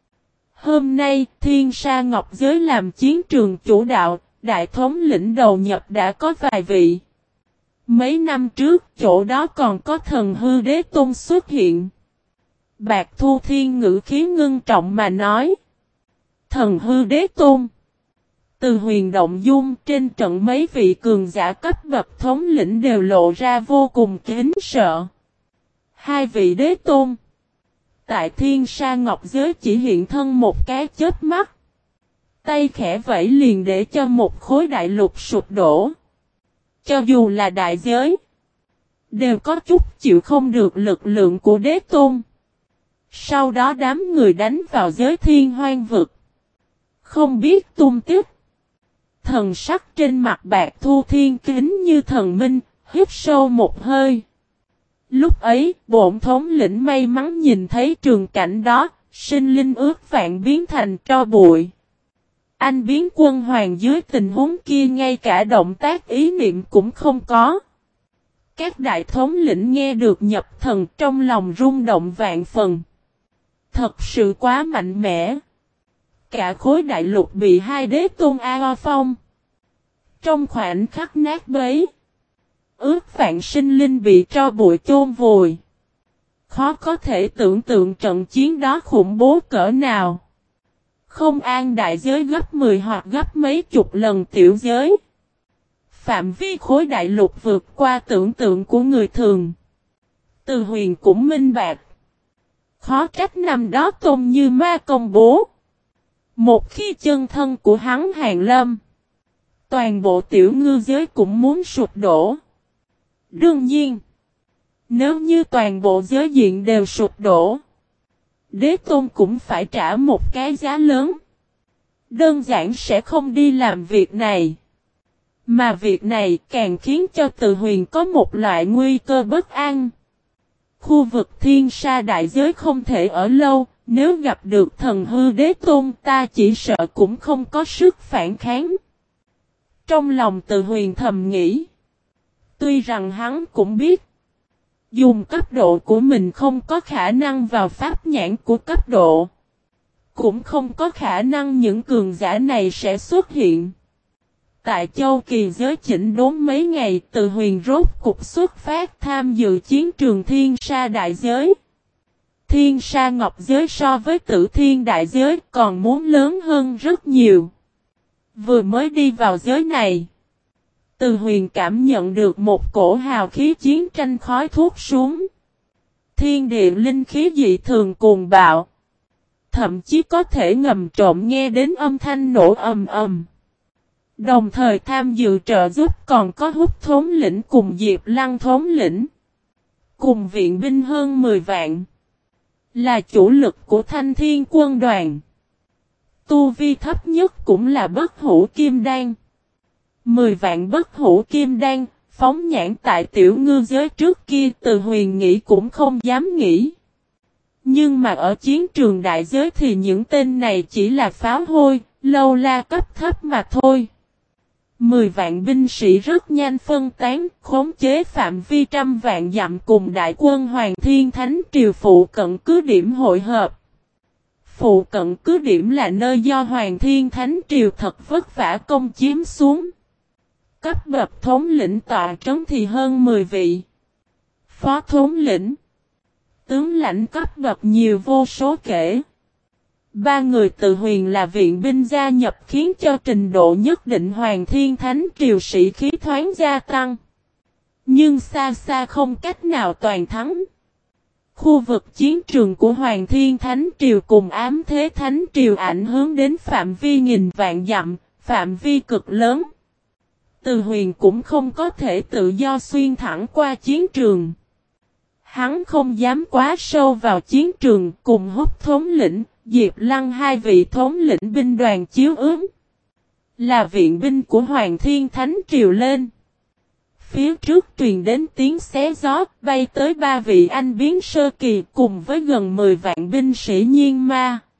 Hôm nay, Thiên Sa Ngọc Giới làm chiến trường chủ đạo, đại thống lĩnh đầu nhập đã có vài vị. Mấy năm trước, chỗ đó còn có thần hư đế tôn xuất hiện. Bạc Thu Thiên ngữ khí ngưng trọng mà nói. Thần hư đế tôn. Từ Huyền động dung trên trận mấy vị cường giả cấp bậc thống lĩnh đều lộ ra vô cùng kính sợ. Hai vị đế tôn. Tại Thiên Sa Ngọc Giới chỉ hiện thân một cái chớp mắt. Tay khẽ vẫy liền để cho một khối đại lục sụp đổ. Cho dù là đại giới. Đều có chút chịu không được lực lượng của đế tôn. Sau đó đám người đánh vào giới thiên hoang vực. Không biết tung tích. Thần sắc trên mặt Bạc Thu Thiên kính như thần minh, hít sâu một hơi. Lúc ấy, bổn thống lĩnh may mắn nhìn thấy trường cảnh đó, sinh linh ước vạn biến thành tro bụi. Anh biến quân hoàng dưới tình huống kia ngay cả động tác ý niệm cũng không có. Các đại thống lĩnh nghe được nhập thần trong lòng rung động vạn phần. Thật sự quá mạnh mẽ. Cả khối đại lục bị hai đế tôn A phong. Trong khoảnh khắc nát bấy. Ước vạn sinh linh bị tro bụi chôn vùi. Khó có thể tưởng tượng trận chiến đó khủng bố cỡ nào. Không an đại giới gấp mười hoặc gấp mấy chục lần tiểu giới. Phạm vi khối đại lục vượt qua tưởng tượng của người thường. Từ Huyền cũng minh bạch. Khó trách năm đó tôn như ma công bố. Một khi chân thân của hắn hàng lâm. Toàn bộ tiểu ngư giới cũng muốn sụp đổ. Đương nhiên. Nếu như toàn bộ giới diện đều sụp đổ. Đế tôn cũng phải trả một cái giá lớn. Đơn giản sẽ không đi làm việc này. Mà việc này càng khiến cho Từ Huyền có một loại nguy cơ bất an. Khu vực Thiên Sa đại giới không thể ở lâu. Nếu gặp được thần hư đế tôn ta chỉ sợ cũng không có sức phản kháng. Trong lòng Từ Huyền thầm nghĩ. Tuy rằng hắn cũng biết. Dùng cấp độ của mình không có khả năng vào pháp nhãn của cấp độ. Cũng không có khả năng những cường giả này sẽ xuất hiện. Tại châu kỳ giới chỉnh đốn mấy ngày Từ Huyền rốt cục xuất phát tham dự chiến trường Thiên Sa đại giới. Thiên Sa Ngọc Giới so với Tử Thiên đại giới còn muốn lớn hơn rất nhiều. Vừa mới đi vào giới này. Từ Huyền cảm nhận được một cổ hào khí chiến tranh khói thuốc xuống. Thiên địa linh khí dị thường cuồng bạo. Thậm chí có thể ngầm trộm nghe đến âm thanh nổ ầm ầm. Đồng thời tham dự trợ giúp còn có Húc thống lĩnh cùng Diệp Lăng thống lĩnh. Cùng viện binh hơn mười vạn. Là chủ lực của Thanh Thiên quân đoàn. Tu vi thấp nhất cũng là bất hủ kim đan. Mười vạn bất hủ kim đan, phóng nhãn tại tiểu ngư giới trước kia Từ Huyền nghĩ cũng không dám nghĩ. Nhưng mà ở chiến trường đại giới thì những tên này chỉ là pháo hôi, lâu la cấp thấp mà thôi. Mười vạn binh sĩ rất nhanh phân tán, khống chế phạm vi trăm vạn dặm cùng đại quân Hoàng Thiên Thánh Triều phụ cận cứ điểm hội hợp. Phụ cận cứ điểm là nơi do Hoàng Thiên Thánh Triều thật vất vả công chiếm xuống. Cấp bậc thống lĩnh tọa trấn thì hơn mười vị. Phó thống lĩnh. Tướng lãnh cấp bậc nhiều vô số kể. Ba người Từ Huyền là viện binh gia nhập khiến cho trình độ nhất định Hoàng Thiên Thánh Triều sĩ khí thoáng gia tăng. Nhưng xa xa không cách nào toàn thắng. Khu vực chiến trường của Hoàng Thiên Thánh Triều cùng Ám Thế Thánh Triều ảnh hưởng đến phạm vi nghìn vạn dặm, phạm vi cực lớn. Từ Huyền cũng không có thể tự do xuyên thẳng qua chiến trường. Hắn không dám quá sâu vào chiến trường cùng Húc thống lĩnh, Diệp Lăng hai vị thống lĩnh binh đoàn chiếu ứng. Là viện binh của Hoàng Thiên Thánh Triều lên. Phía trước truyền đến tiếng xé gió, bay tới ba vị anh biến sơ kỳ cùng với gần mười vạn binh sĩ nhiên ma.